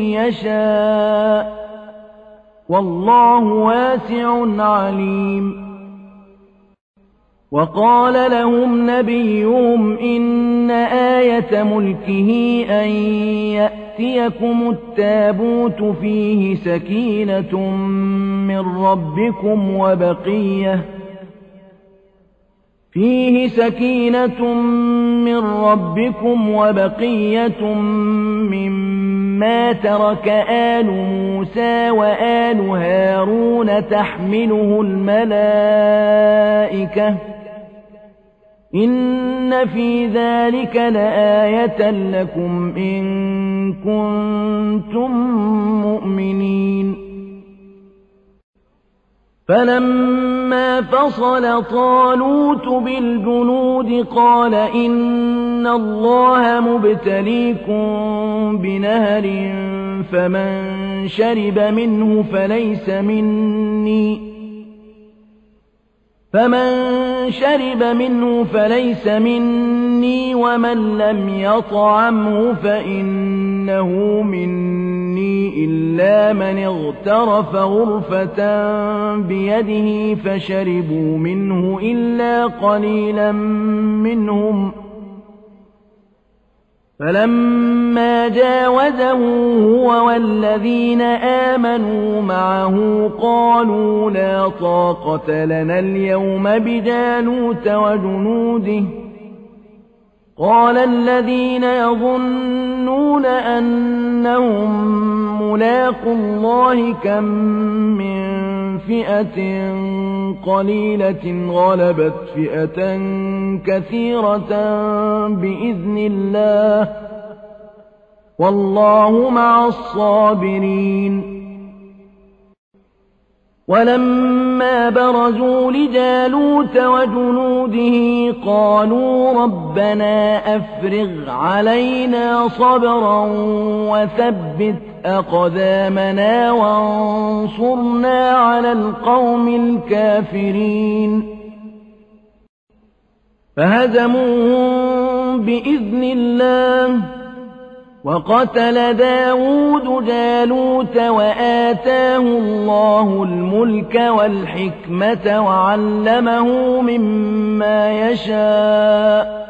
يشاء والله واسع عليم وقال لهم نبيهم إن آية ملكه أن يأتيكم التابوت فيه سكينة من ربكم وبقية فيه سكينة من ربكم وبقية مما ترك آل موسى وآل هارون تحمله الملائكة إن في ذلك لآية لكم إن كنتم مؤمنين فلما فصل طالوت بالجنود قال إن الله مبتليكم بنهر فمن شرب منه فليس مني فمن شرب منه فليس مني ومن لم يطعمه فإنه مني إلا من اغترف غرفة بيده فشربوا منه إلا قليلا منهم فلما جاوزه هو والذين آمنوا معه قالوا لا طاقة لنا اليوم بجالوت وجنوده قال الذين يظنون أنهم ملاقو الله كم من فئة قليلة غلبت فئة كثيرة بإذن الله والله مع الصابرين. ولما برزوا لجالوت وجنوده قالوا ربنا أفرغ علينا صبرا وثبت أقدامنا وانصرنا على القوم الكافرين. فهزموهم بإذن الله وقتل داود جالوت وآتاه الله الملك والحكمة وعلمه مما يشاء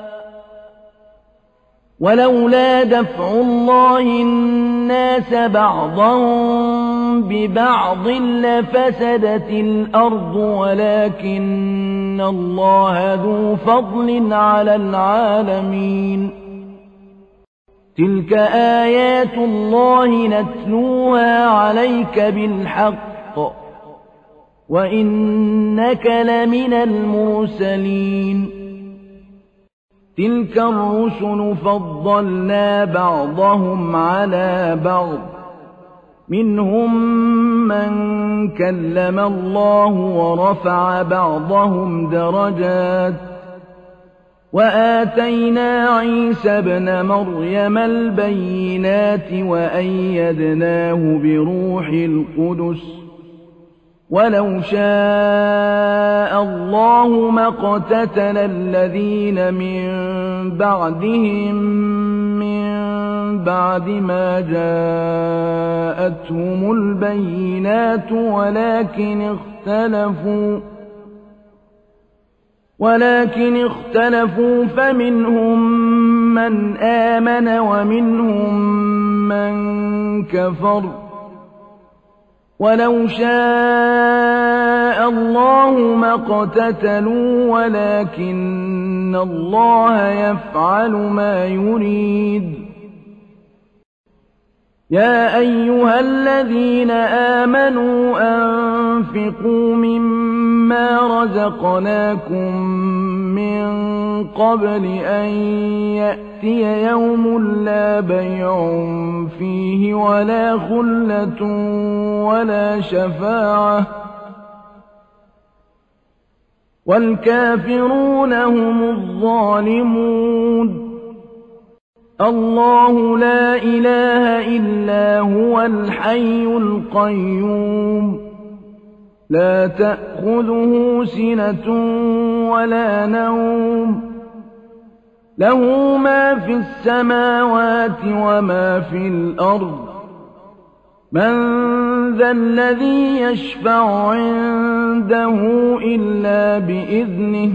ولولا دفع الله الناس بعضهم ببعض لفسدت الأرض ولكن الله ذو فضل على العالمين. تلك آيات الله نتلوها عليك بالحق وإنك لمن المرسلين. تلك الرسل فضلنا بعضهم على بعض منهم من كلم الله ورفع بعضهم درجات وآتينا عيسى ابن مريم البينات وأيدناه بروح القدس ولو شاء الله ما اقتتل الذين من بعدهم من بعد ما جاءتهم البينات ولكن اختلفوا ولكن اختلفوا فمنهم من آمن ومنهم من كفر ولو شاء الله ما اقتتلوا ولكن الله يفعل ما يريد. يا أيها الذين آمنوا أنفقوا مما رزقناكم من قبل أن يأتي يوم لا بيع فيه ولا خلة ولا شفاعة والكافرون هم الظالمون. الله لا إله إلا هو الحي القيوم لا تأخذه سنة ولا نوم له ما في السماوات وما في الأرض من ذا الذي يشفع عنده إلا بإذنه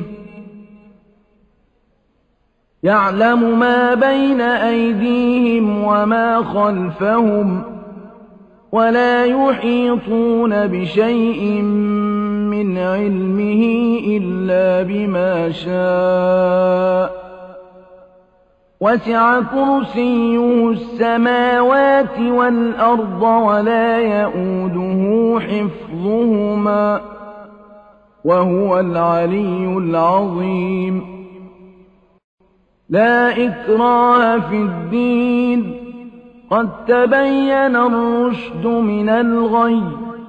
يعلم ما بين أيديهم وما خلفهم ولا يحيطون بشيء من علمه إلا بما شاء وسع كرسيه السماوات والأرض ولا يئوده حفظهما وهو العلي العظيم. لا إكراه في الدين قد تبين الرشد من الغي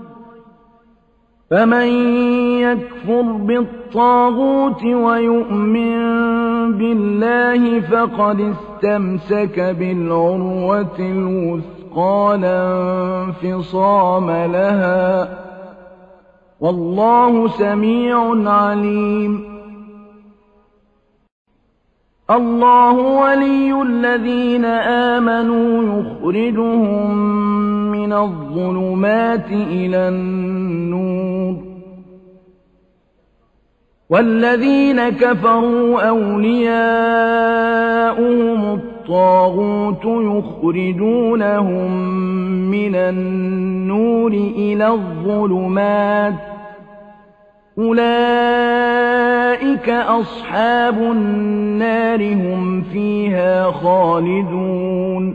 فمن يكفر بالطاغوت ويؤمن بالله فقد استمسك بالعروة الوثقى لا انفصام لها والله سميع عليم. الله ولي الذين آمنوا يخرجهم من الظلمات إلى النور والذين كفروا أولياؤهم الطاغوت يخرجونهم من النور إلى الظلمات أولئك أصحاب النار هم فيها خالدون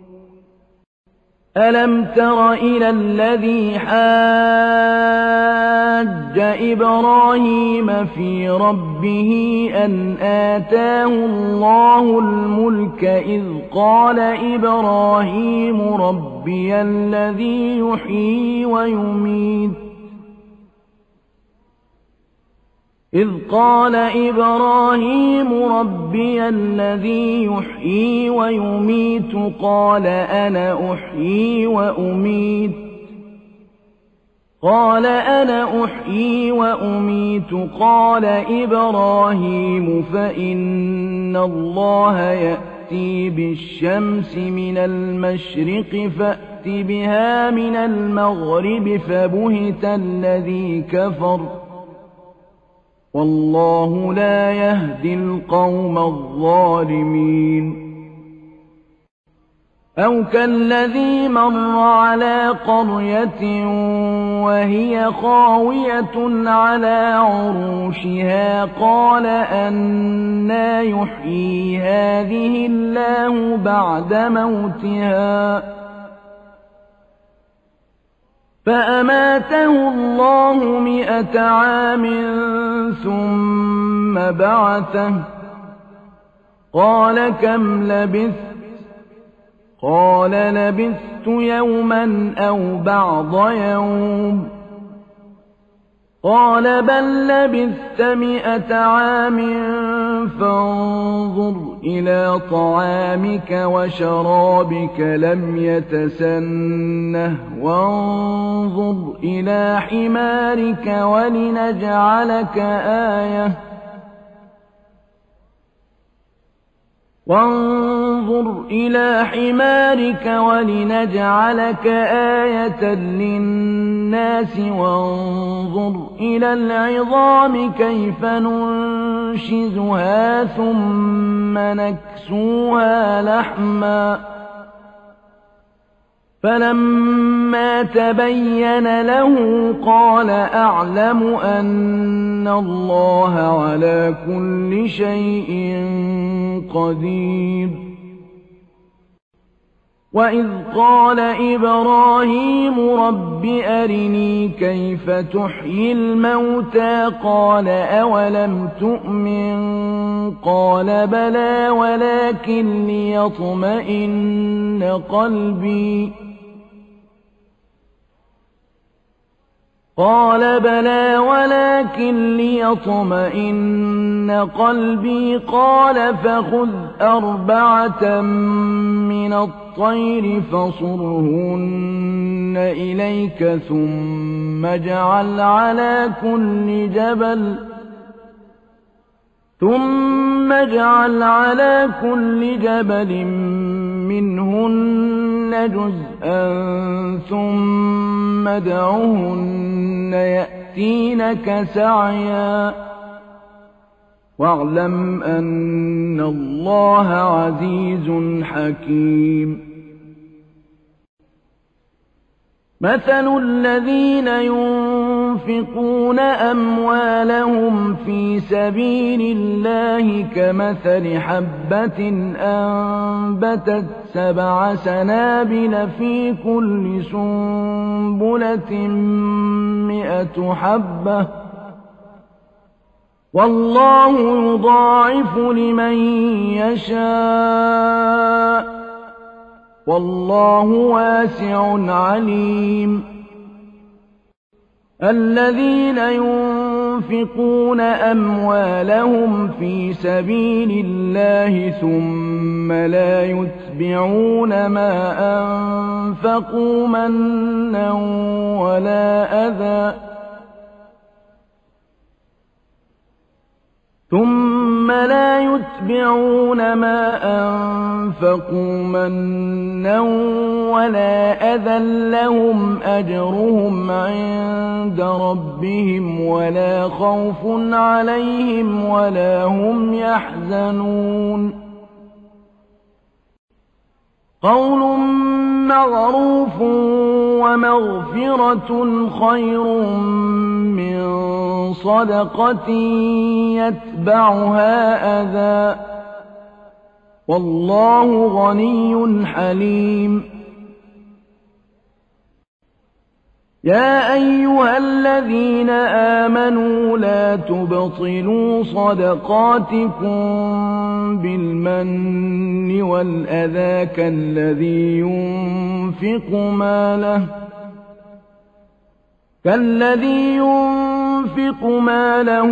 ألم تر إلى الذي حاج إبراهيم في ربه أن آتاه الله الملك إذ قال إبراهيم ربي الذي يحيي ويميت إذ قال إبراهيم ربي الذي يحيي ويميت قال أنا أحيي وأميت قال أنا أحيي وأميت قال إبراهيم فإن الله يأتي بالشمس من المشرق فأت بها من المغرب فبهت الذي كفر والله لا يهدي القوم الظالمين أو كالذي مر على قرية وهي خاوية على عروشها قال أنى يحيي هذه الله بعد موتها فأماته الله مئة عام ثم بعثه قال كم لبثت قال لبثت يوما أو بعض يوم قال بل لبثت مئة عام فانظر إلى طعامك وشرابك لم يتسنه وانظر إلى حمارك ولنجعلك آية وانظر إلى حمارك ولنجعلك آية للناس وانظر إلى العظام كيف ننشزها ثم نكسوها لحما فلما تبين له قال أعلم أن الله على كل شيء قدير وإذ قال إبراهيم رب أرني كيف تحيي الموتى قال أولم تؤمن قال بلى ولكن ليطمئن قلبي قال بلى ولكن ليطمئن قلبي قال فخذ أربعة من الطير فصرهن إليك ثم اجعل على كل جبل ثم اجعل على كل جبل منهن جزءا ثم ادعهن يأتينك سعيا واعلم أن الله عزيز حكيم مثل الذين ينفقون أموالهم في سبيل الله كمثل حبة أنبتت سبع سنابل في كل سنبلة مئة حبة والله يضاعف لمن يشاء والله واسع عليم الذين ينفقون أموالهم في سبيل الله ثم لا يتبعون ما أنفقوا منا ولا أذى ثم لا يتبعون ما أنفقوا منا ولا أذى لهم أجرهم عند ربهم ولا خوف عليهم ولا هم يحزنون قول مَّعْرُوفٌ وَمَغْفِرَةٌ خَيْرٌ مِّن صَدَقَةٍ يَتْبَعُهَا أَذًى ۗ وَاللَّهُ غَنِيٌّ حَلِيمٌ. يَا أَيُّهَا الَّذِينَ آمَنُوا لَا تُبْطِلُوا صَدَقَاتِكُم بِالْمَنِّ وَالْأَذَىٰ كَالَّذِي يُنفِقُ مَالَهُ كالذي ينفق ماله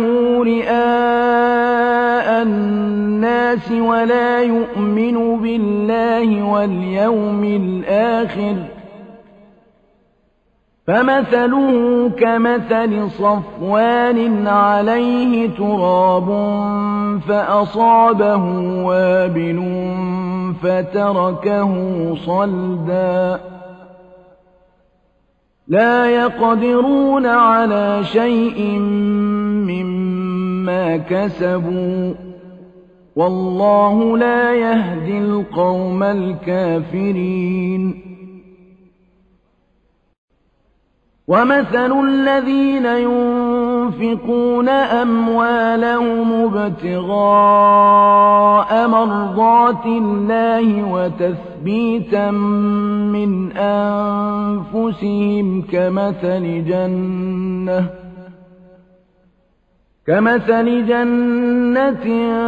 رئاء الناس ولا يؤمن بالله واليوم الآخر، فمثله كمثل صفوان عليه تراب فأصابه وابل فتركه صلدا، لا يقدرون على شيء مما كسبوا، والله لا يهدي القوم الكافرين. ومثل الذين ينفقون أموالهم ابتغاء مرضات الله وتثبيتا من أنفسهم كمثل جنة كمثل جنة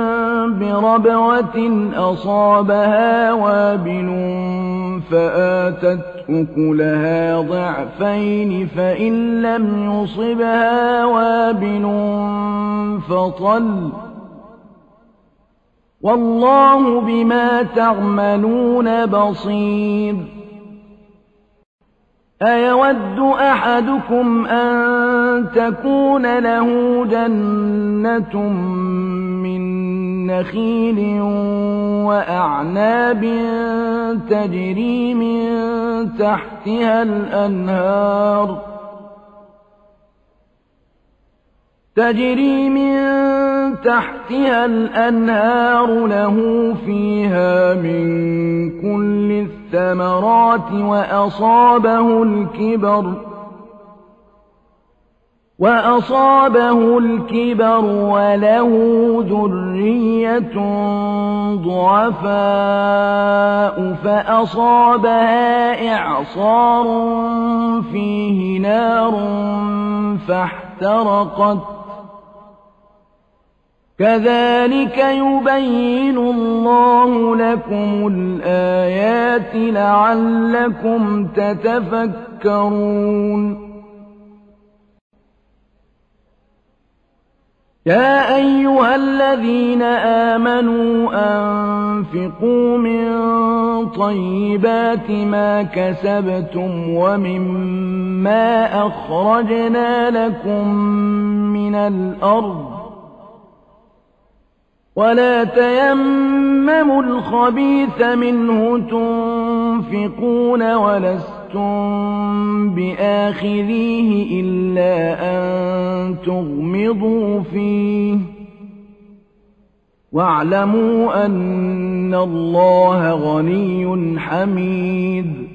بربوة أصابها وابل فآتت أكلها ضعفين فإن لم يصبها وابل فطل، والله بما تعملون بصير. أيود أحدكم أن تكون له جنة من نخيل وأعناب تجري من تحتها الأنهار تجري من تحتها الأنهار له فيها من كل الثمرات وأصابه الكبر وأصابه الكبر وله ذرية ضعفاء فأصابها إعصار فيه نار فاحترقت، كذلك يبين الله لكم الآيات لعلكم تتفكرون. يا أيها الذين آمنوا أنفقوا من طيبات ما كسبتم ومما أخرجنا لكم من الأرض، ولا تيمموا الخبيث منه تنفقون ولستم بآخذيه إلا أن تغمضوا فيه، واعلموا أن الله غني حميد.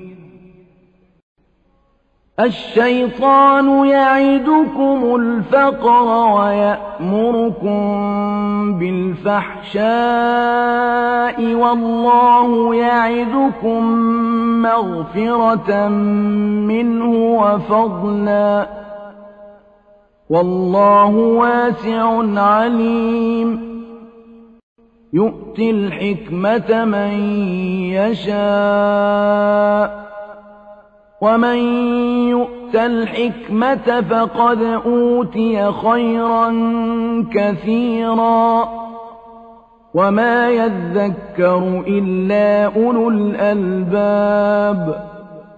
الشيطان يعدكم الفقر ويأمركم بالفحشاء والله يعدكم مغفرة منه وفضلا، والله واسع عليم. يؤتي الحكمة من يشاء، ومن يؤت الحكمة فقد أوتي خيرا كثيرا، وما يذكر إلا أولو الألباب.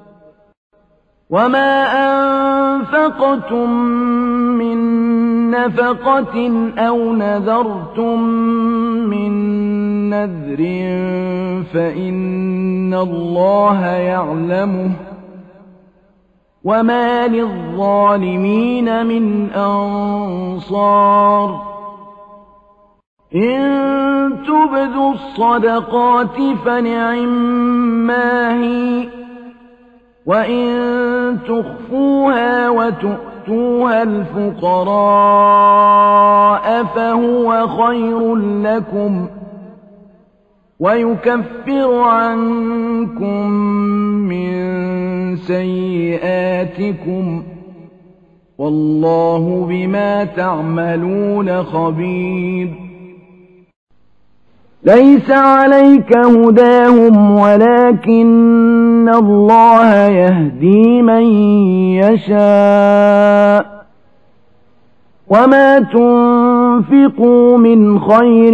وما أنفقتم من نفقة أو نذرتم من نذر فإن الله يعلمه، وما للظالمين من أنصار. إن تبدوا الصدقات فنعما هي، وإن تخفوها وتؤتوها الفقراء فهو خير لكم ويكفر عنكم من سيئاتكم والله بما تعملون خبير ليس عليك هداهم ولكن الله يهدي من يشاء وما تنفقوا من خير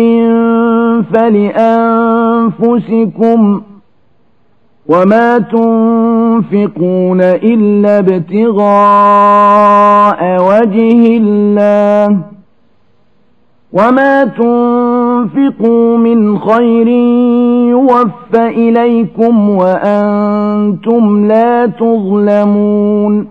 فلأنفسكم وما تنفقون إلا ابتغاء وجه الله وما تنفقوا من خير يوفى إليكم وأنتم لا تظلمون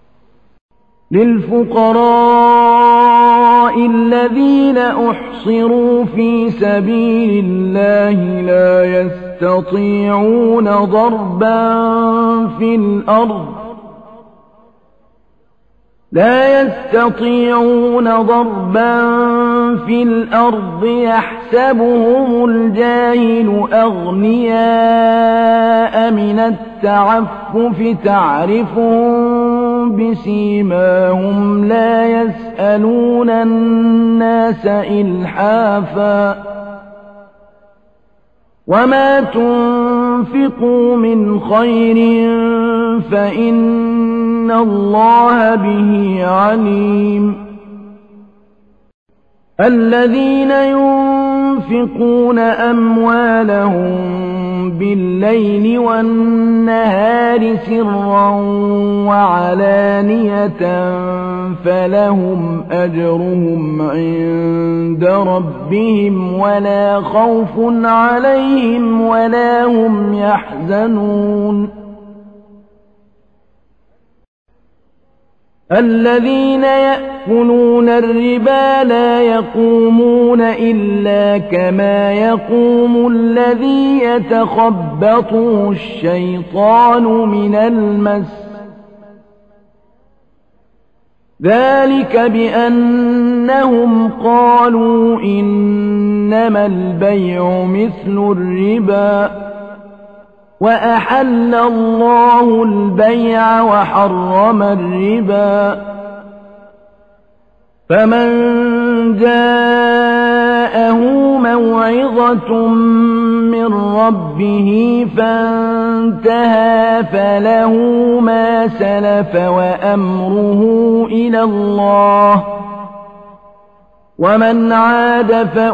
للفقراء الذين أحصروا في سبيل الله لا يستطيعون ضربا في الأرض لا يستطيعون ضربا في الأرض يحسبهم الجاهل أغنياء من التعفف تعرفهم بسيماهم لا يسألون الناس إلحافا وما تنفقوا من خير فإن الله به عليم الذين ينفقون أموالهم بالليل والنهار سرا وعلانية فلهم أجرهم عند ربهم ولا خوف عليهم ولا هم يحزنون الذين يأكلون الربا لا يقومون إلا كما يقوم الذي يتخبطه الشيطان من المس ذلك بأنهم قالوا إنما البيع مثل الربا وأحل الله البيع وحرم الربا فمن جاءه موعظة من ربه فانتهى فله ما سلف وأمره إلى الله ومن عاد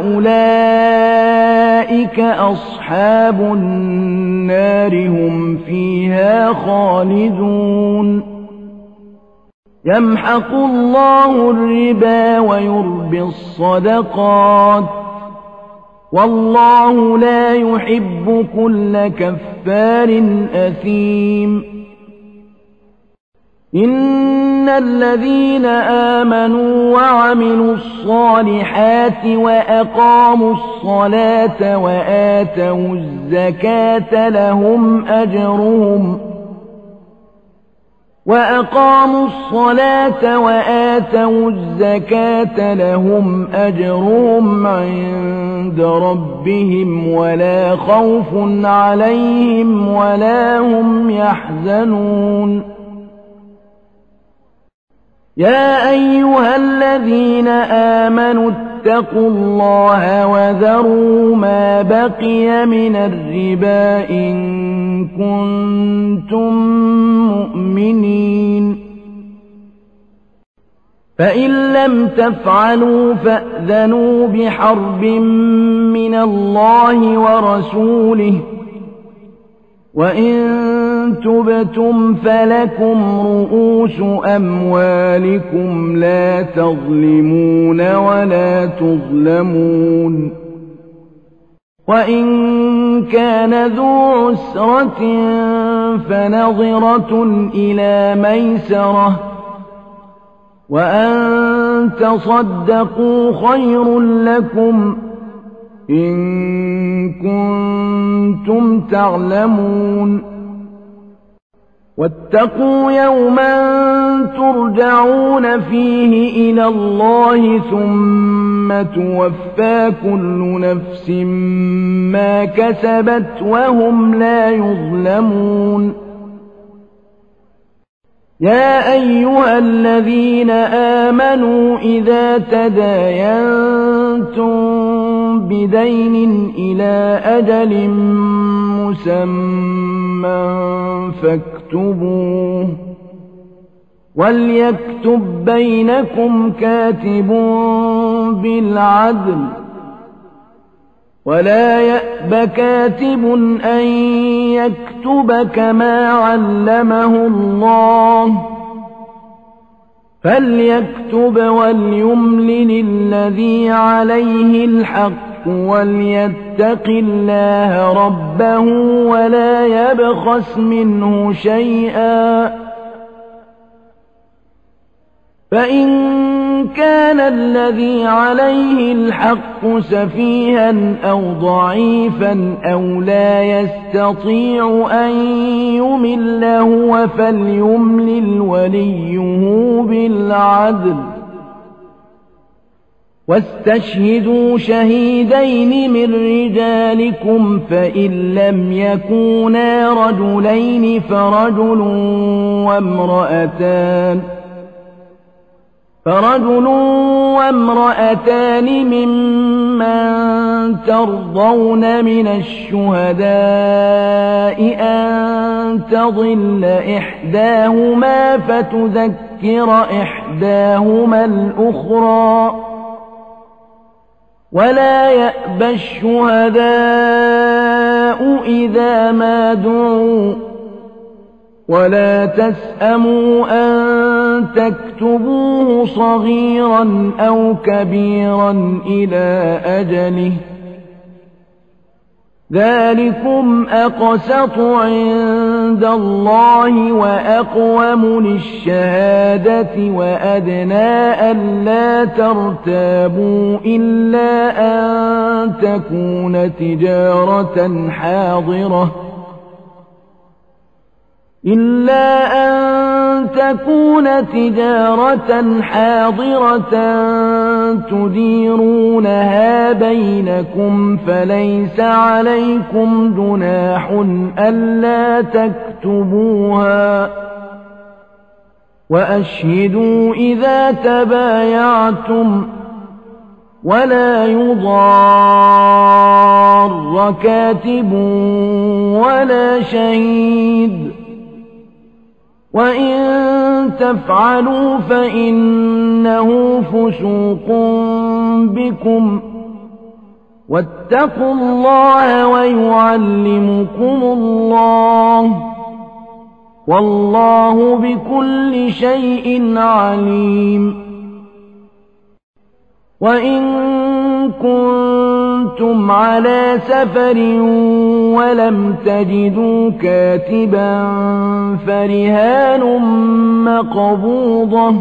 فأولئك أصحاب النار هم فيها خالدون يمحق الله الربا ويربي الصدقات والله لا يحب كل كفار أثيم إن الذين آمنوا وعملوا الصالحات وأقاموا الصلاة وآتوا الزكاة لهم أجرهم وأقاموا الصلاة وآتوا الزكاة لهم أجرهم عند ربهم ولا خوف عليهم ولا هم يحزنون يا أيها الذين آمنوا اتقوا الله وذروا ما بقي من الربا إن كنتم مؤمنين فإن لم تفعلوا فأذنوا بحرب من الله ورسوله وإن تبتم فلكم رؤوس أموالكم لا تظلمون ولا تظلمون وإن كان ذو عسرة فنظرة إلى ميسرة وأن تصدقوا خير لكم إن كنتم تعلمون واتقوا يوما ترجعون فيه إلى الله ثم توفى كل نفس ما كسبت وهم لا يظلمون يا أيها الذين آمنوا إذا تداينتم بدين إلى أجل مسمى فاكتبوه وليكتب بينكم كاتب بالعدل ولا يأب كاتب أن يكتب كما علمه الله فليكتب وليملل الذي عليه الحق وليتق الله ربه ولا يبخس منه شيئا فإن كان الذي عليه الحق سفيها أو ضعيفا أو لا يستطيع أن يمل هو فليملل وليه بالعدل واستشهدوا شهيدين من رجالكم فإن لم يكونا رجلين فرجل وامرأتان فرجل وامرأتان ممن ترضون من الشهداء أن تضل إحداهما فتذكر إحداهما الأخرى ولا يأبى الشهداء إذا ما دعوا ولا تسأموا أن تكتبوه صغيرا أو كبيرا إلى أجله ذلكم أقسط عند الله وأقوم للشهادة وأدنى ألا ترتابوا إلا أن تكون تجارة حاضرة إلا أن تكون تجارة حاضرة تديرونها بينكم فليس عليكم جناح ألا تكتبوها وأشهدوا إذا تبايعتم ولا يضار كاتب ولا شهيد وإن تفعلوا فإنه فسوق بكم واتقوا الله ويعلمكم الله والله بكل شيء عليم وإن كنتم على سفر ولم تجدوا كاتبا فرهان مقبوضة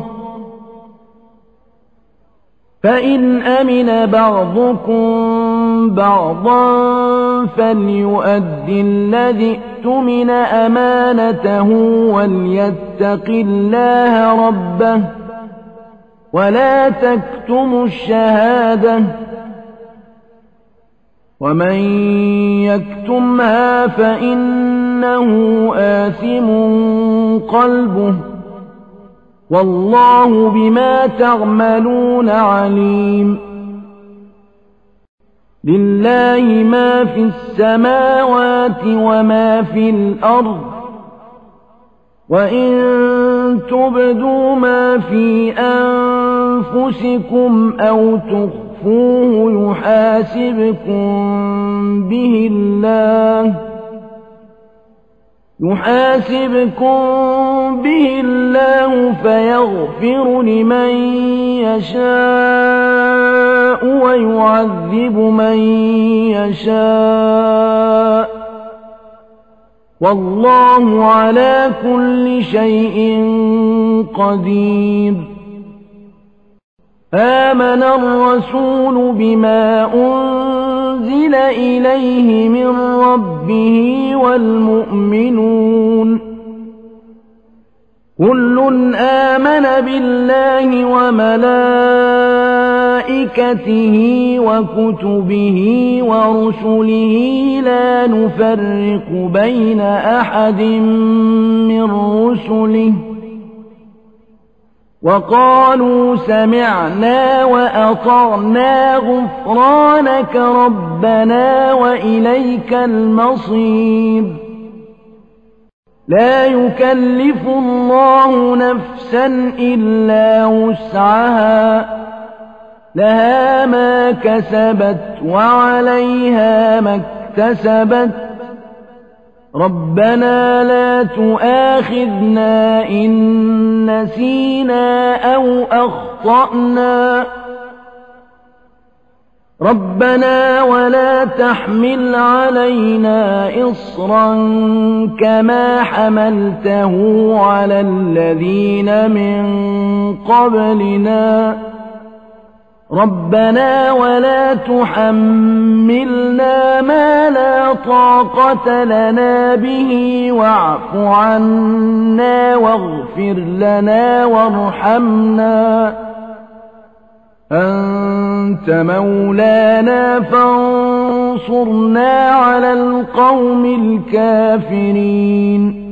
فإن أمن بعضكم بعضا فليؤدي الذي اؤتمن أمانته وليتق الله ربه ولا تكتموا الشهادة ومن يكتمها فإنه آثم قلبه والله بما تعملون عليم لله ما في السماوات وما في الأرض وإن تبدوا ما في أنفسكم أو تخفوه يحاسبكم به الله يحاسبكم به الله فيغفر لمن يشاء ويعذب من يشاء والله على كل شيء قدير آمن الرسول بما أنزل إليه من ربه والمؤمنون كل آمن بالله وملائكته وكتبه ورسله لا نفرق بين أحد من رسله وقالوا سمعنا وأطعنا غفرانك ربنا وإليك المصير لا يكلف الله نفسا إلا وسعها لها ما كسبت وعليها ما اكتسبت ربنا لا تؤاخذنا إن نسينا أو أخطأنا ربنا ولا تحمل علينا إصرا كما حملته على الذين من قبلنا ربنا ولا تحملنا ما لا طاقة لنا به واعف عنا واغفر لنا وارحمنا أنت مولانا فانصرنا على القوم الكافرين